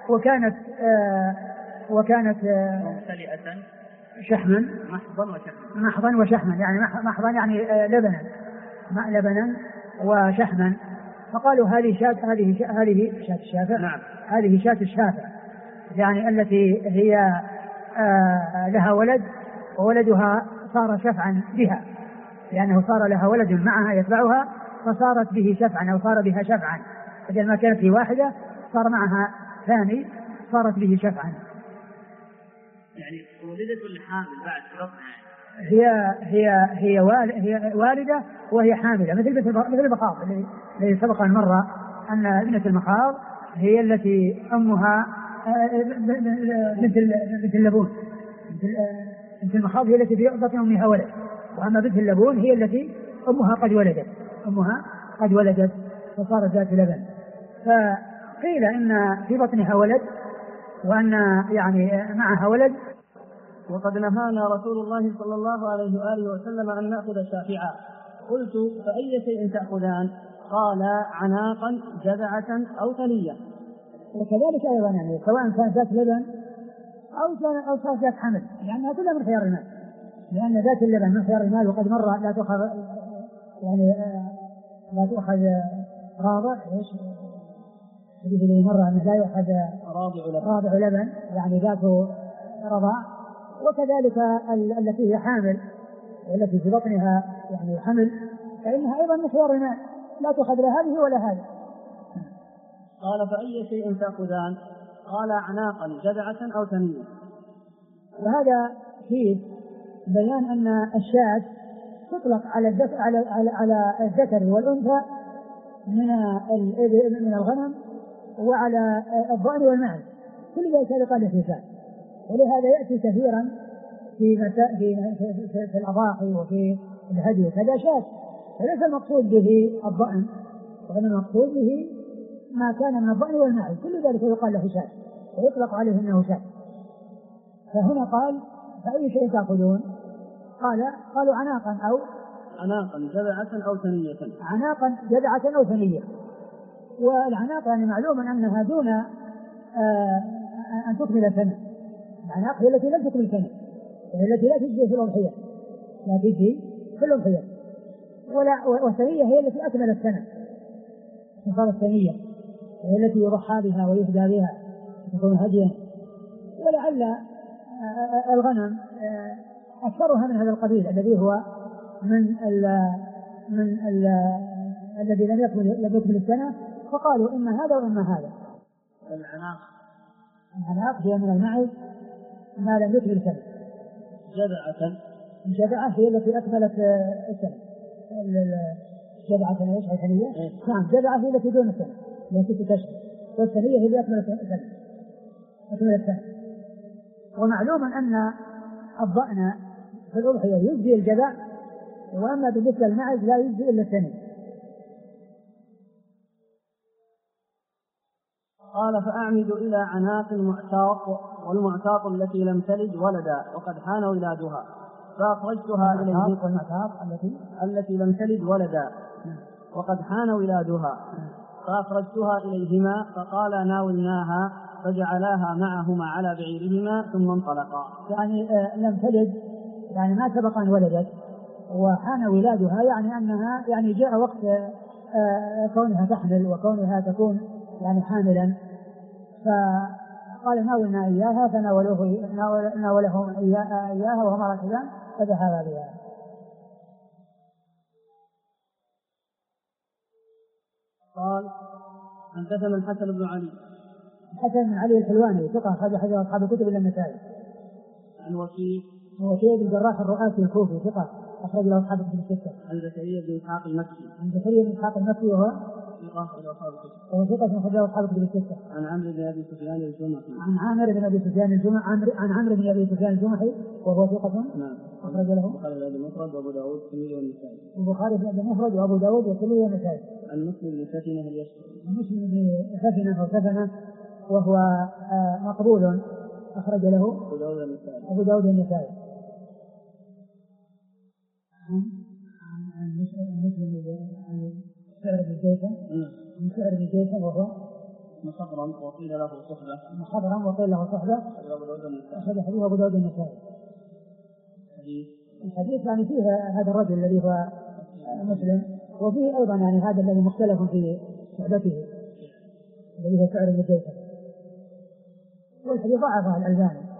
وكانت ممتلئة شحما محضا وشحما، يعني محضا يعني لبنا وشحما. فقالوا هذه شاة الشافع. نعم. هذه شاة الشافع يعني التي هي لها ولد وولدها صار شفعا بها، لأنه صار لها ولد معها يتبعها فصارت به شفعا أو صار بها شفعا، بدل ما كانت في واحدة صار معها ثاني صارت به شفعا. يعني ولدت الحامل بعد بطنها. هي والدة وهي حاملة، مثل المخاض الذي سبق أن مر أن ابنة المخاض هي التي أمها مثل اللبون. بنت المخاض هي التي في بطن أمها ولد، وأما بنت اللبون هي التي أمها قد ولدت فصارت ذات لبن. فقيل إن في بطنها ولد وأن يعني معها ولد. وقد نهانا رسول الله صلى الله عليه وآله وسلم أن نأخذ شافعا. قلت فأي شيء تأخذان؟ قال عناقا جذعة أو ثنية. وكذلك أيضا يعني سواء كانت ذات لبن أو كانت ذات حمل، لأنها كلها من خيار المال، لأن ذات اللبن من خيار المال. وقد مر لا تؤخذ راضع، الذي مر أنه لا يؤخذ راضع لبن يعني ذات رضاع. وكذلك التي هي حامل والتي في بطنها يعني حمل فإنها أيضا من خيار المال، لا تؤخذ لا هذه ولا هذه. قال فأي شيء تأخذان؟ قال عناقا جذعة أو ثنية. وهذا فيه بيان أن الشاة تطلق على الذكر والأنثى من الغنم وعلى الضأن والمعز، كل ذلك قال فيه شاة. ولهذا يأتي كثيرا في الأضاحي وفي الهدي وكذا شاة، فليس المقصود به الضأن، وإنما المقصود به ما كان من الضأن والمعز، كل ذلك يقال له شاة ويطلق عليه أنه شاة. فهنا قال فأي شيء تأخذون؟ قالوا عناقا جذعة أو ثنية. عناقا جذعة أو ثنية. والعناق يعني معلوم أنها دون أن تكمل سنة. العناق هي التي لم تكمل سنة، وهي التي لا تجزي في الأضحية، لا تجزي في الأضحية. والثنية هي التي أكملت سنة، صارت ثنية، وهي التي يضحى بها ويهدى بها تكون هديا. ولعل الغنم أكثرها من هذا القبيل الذي هو الذي لم يكمل السنة، فقالوا إما هذا وإما هذا. العناق هي من المعز ما لم يكمل سنة. الجذعة هي التي أكملت السنة. الجذعة ايش الثانية؟ نعم الجذعة هي التي دون السنة التي تشهر، والثانية هي اللي أكملت السنة. ومعلوم أن الضأن في الأضحية يجزي الجذع، وأما بالنسبة للمعز لا يجزي إلا الثانية. قال فأعمد إلى عناق المعتاق، والمعتاق التي لم تلد ولدا وقد حان ولادها، فأخرجتها إليه. التي لم تلد ولدا وقد حان ولادها، فأخرجتها إليهما فقال ناولناها، فجعلاها معهما على بعيرهما ثم انطلقا. يعني لم تلد يعني ما سبق أن ولدت، وحان ولادها يعني أنها يعني جاء وقت كونها تحمل وكونها تكون يعني حاملا، فقال ناولنا إياها فناولهم إياها وهم راكبان فذهبا بها. قال حدثنا الحسن بن علي. الحسن بن علي الحلواني ثقة أخرج حديث أصحاب الكتب إلا النسائي. عن وكيع بن الجراح الرؤاسي الكوفي ثقة أخرج له أصحاب الكتب الستة. عن زكريا بن إسحاق المكي. وهو ثقة أخرج له أصحاب الكتب الستة. عن عمرو بن أبي سفيان الجمحي. عن عمرو بن أبي سفيان الجمحي وهو ثقة. نعم. أخرج له البخاري بن مفرد وأبو داود والترمذي والنسائي. البخاري بن مفرد وأبو داود والترمذي والنسائي. عن مسلم بن سفنة اليشكري. مسلم بن سفنة وهو مقبول أخرج له أبو داود النسائي. عن مسلم بن سعر بن جيشة وهو مخضرم وقيل له صحبة. أخرج حديث أبو داود النسائي. الحديث يعني فيه هذا الرجل الذي هو مسلم، وفيه أيضا يعني هذا الذي مختلف في صحبته الذي هو سعر بن جيشة، والحديث ضعفه الألباني.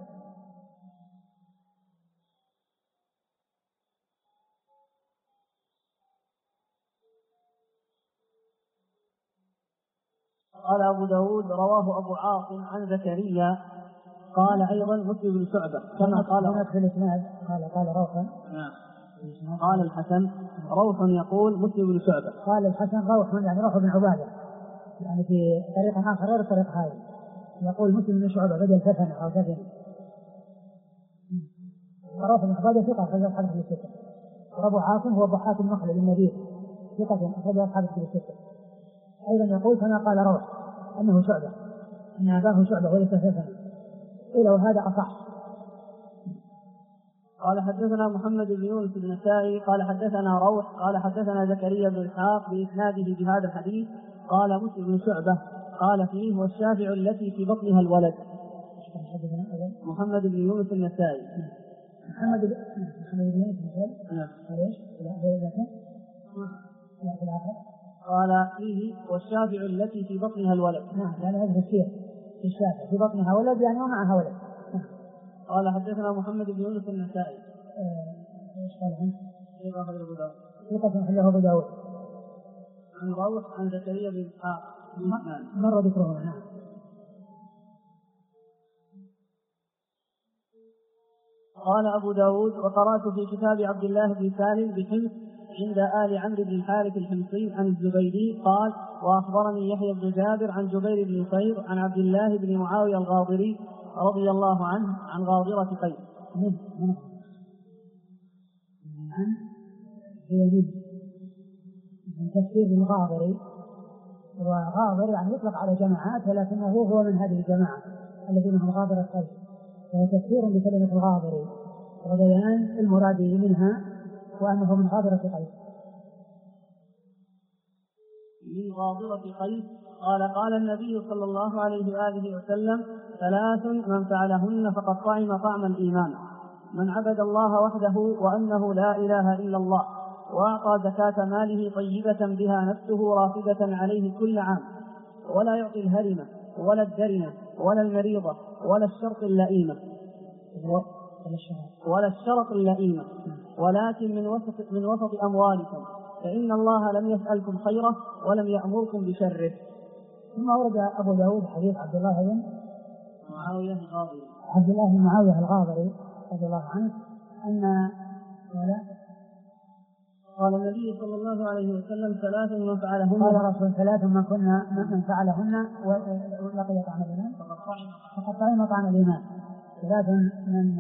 قال أبو داود رواه أبو عاصم عن زكريا قال أيضا مسلم بن شعبة كما قال في الإسناد قال روح. قال الحسن روح يقول مسلم بن شعبة. قال الحسن روح يعني روح بن عبادة يعني في طريق آخر غير الطريق هذا، يقول مسلم بن شعبة بدل سفن أو سفن. روح بن عبادة ثقة أخرج أصحاب الكتب الستة. وأبو عاصم هو ضحاك المخلد النبي ثقة أخرج أصحاب الكتب الستة. أيضا يقول كما قال روح أنه شعبة أن أباه شعبة وليس سفن، إلى وهذا أصح. قال حدثنا محمد بن يونس بن النسائي قال حدثنا روح قال حدثنا زكريا بن إسحاق بإسناده بهذا الحديث قال مسلم بن شعبة قال فيه والشافع التي في بطنها الولد. محمد بن يونس النسائي. محمد بن يونس النسائي. قال فيه والشافع التي في بطنها الولد. يعني هذا الشيء في الشافع في بطنها ولد يعني ومعها ولد. قال حدثنا محمد بن يونس النسائي. ثقة أبو داود. عن روح عن زكريا بن إسحاق مر ذكره. نعم. قال أبو داود وقرأت في كتاب عبد الله بن سالم بحمص عند آل عمرو بن الحارث الحمصي عن الزبيدي قال وأخبرني يحيى بن جابر عن جبير بن نصير عن عبد الله بن معاوية الغاضري رضي الله عنه عن غاضرة قيس. من تفسير الغاضري، وغاضر يعني يطلق على جماعات ولكنه هو من هذه الجماعة الذين هم غاضرة قيس، وهو تفسير لكلمة الغاضري وبيان المراد منها وأنه من غاضرة قيس. من غاضرة قيس قال النبي صلى الله عليه وآله وسلم ثلاث من فعلهن فقد طعم طعم الإيمان: من عبد الله وحده وأنه لا إله إلا الله، وأعطى زكاة ماله طيبة بها نفسه رافدة عليه كل عام، ولا يعطي الهرمة ولا الدرنة ولا المريضة ولا الشرط اللئيمة ولكن من وسط أموالكم، فإن الله لم يسألكم خيره ولم يأمركم بشره. ثم ورد أبو داود حديث عبد الله بن معاوية الغاضري. عبد الله بن معاوية الغاضري رضي الله عنه أن قال النبي صلى الله عليه وسلم ثلاث من فعلهن قال رسول ثلاث من فعلهن ولقي طعم الإيمان فقد طعم طعم الإيمان. ثلاث من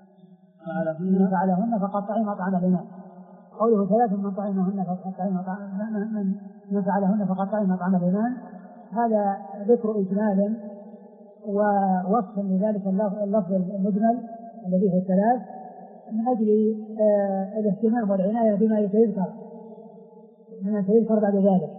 فعلهن فقد طعم طعم الإيمان. قوله ثلاث من طعمهن فقد طعم من فعلهن فقد طعم طعم الإيمان هذا ذكر إجمال ووصف لذلك اللفظ المجمل الذي هو الثلاث من أجل الاهتمام والعناية بما يتذكر بعد ذلك.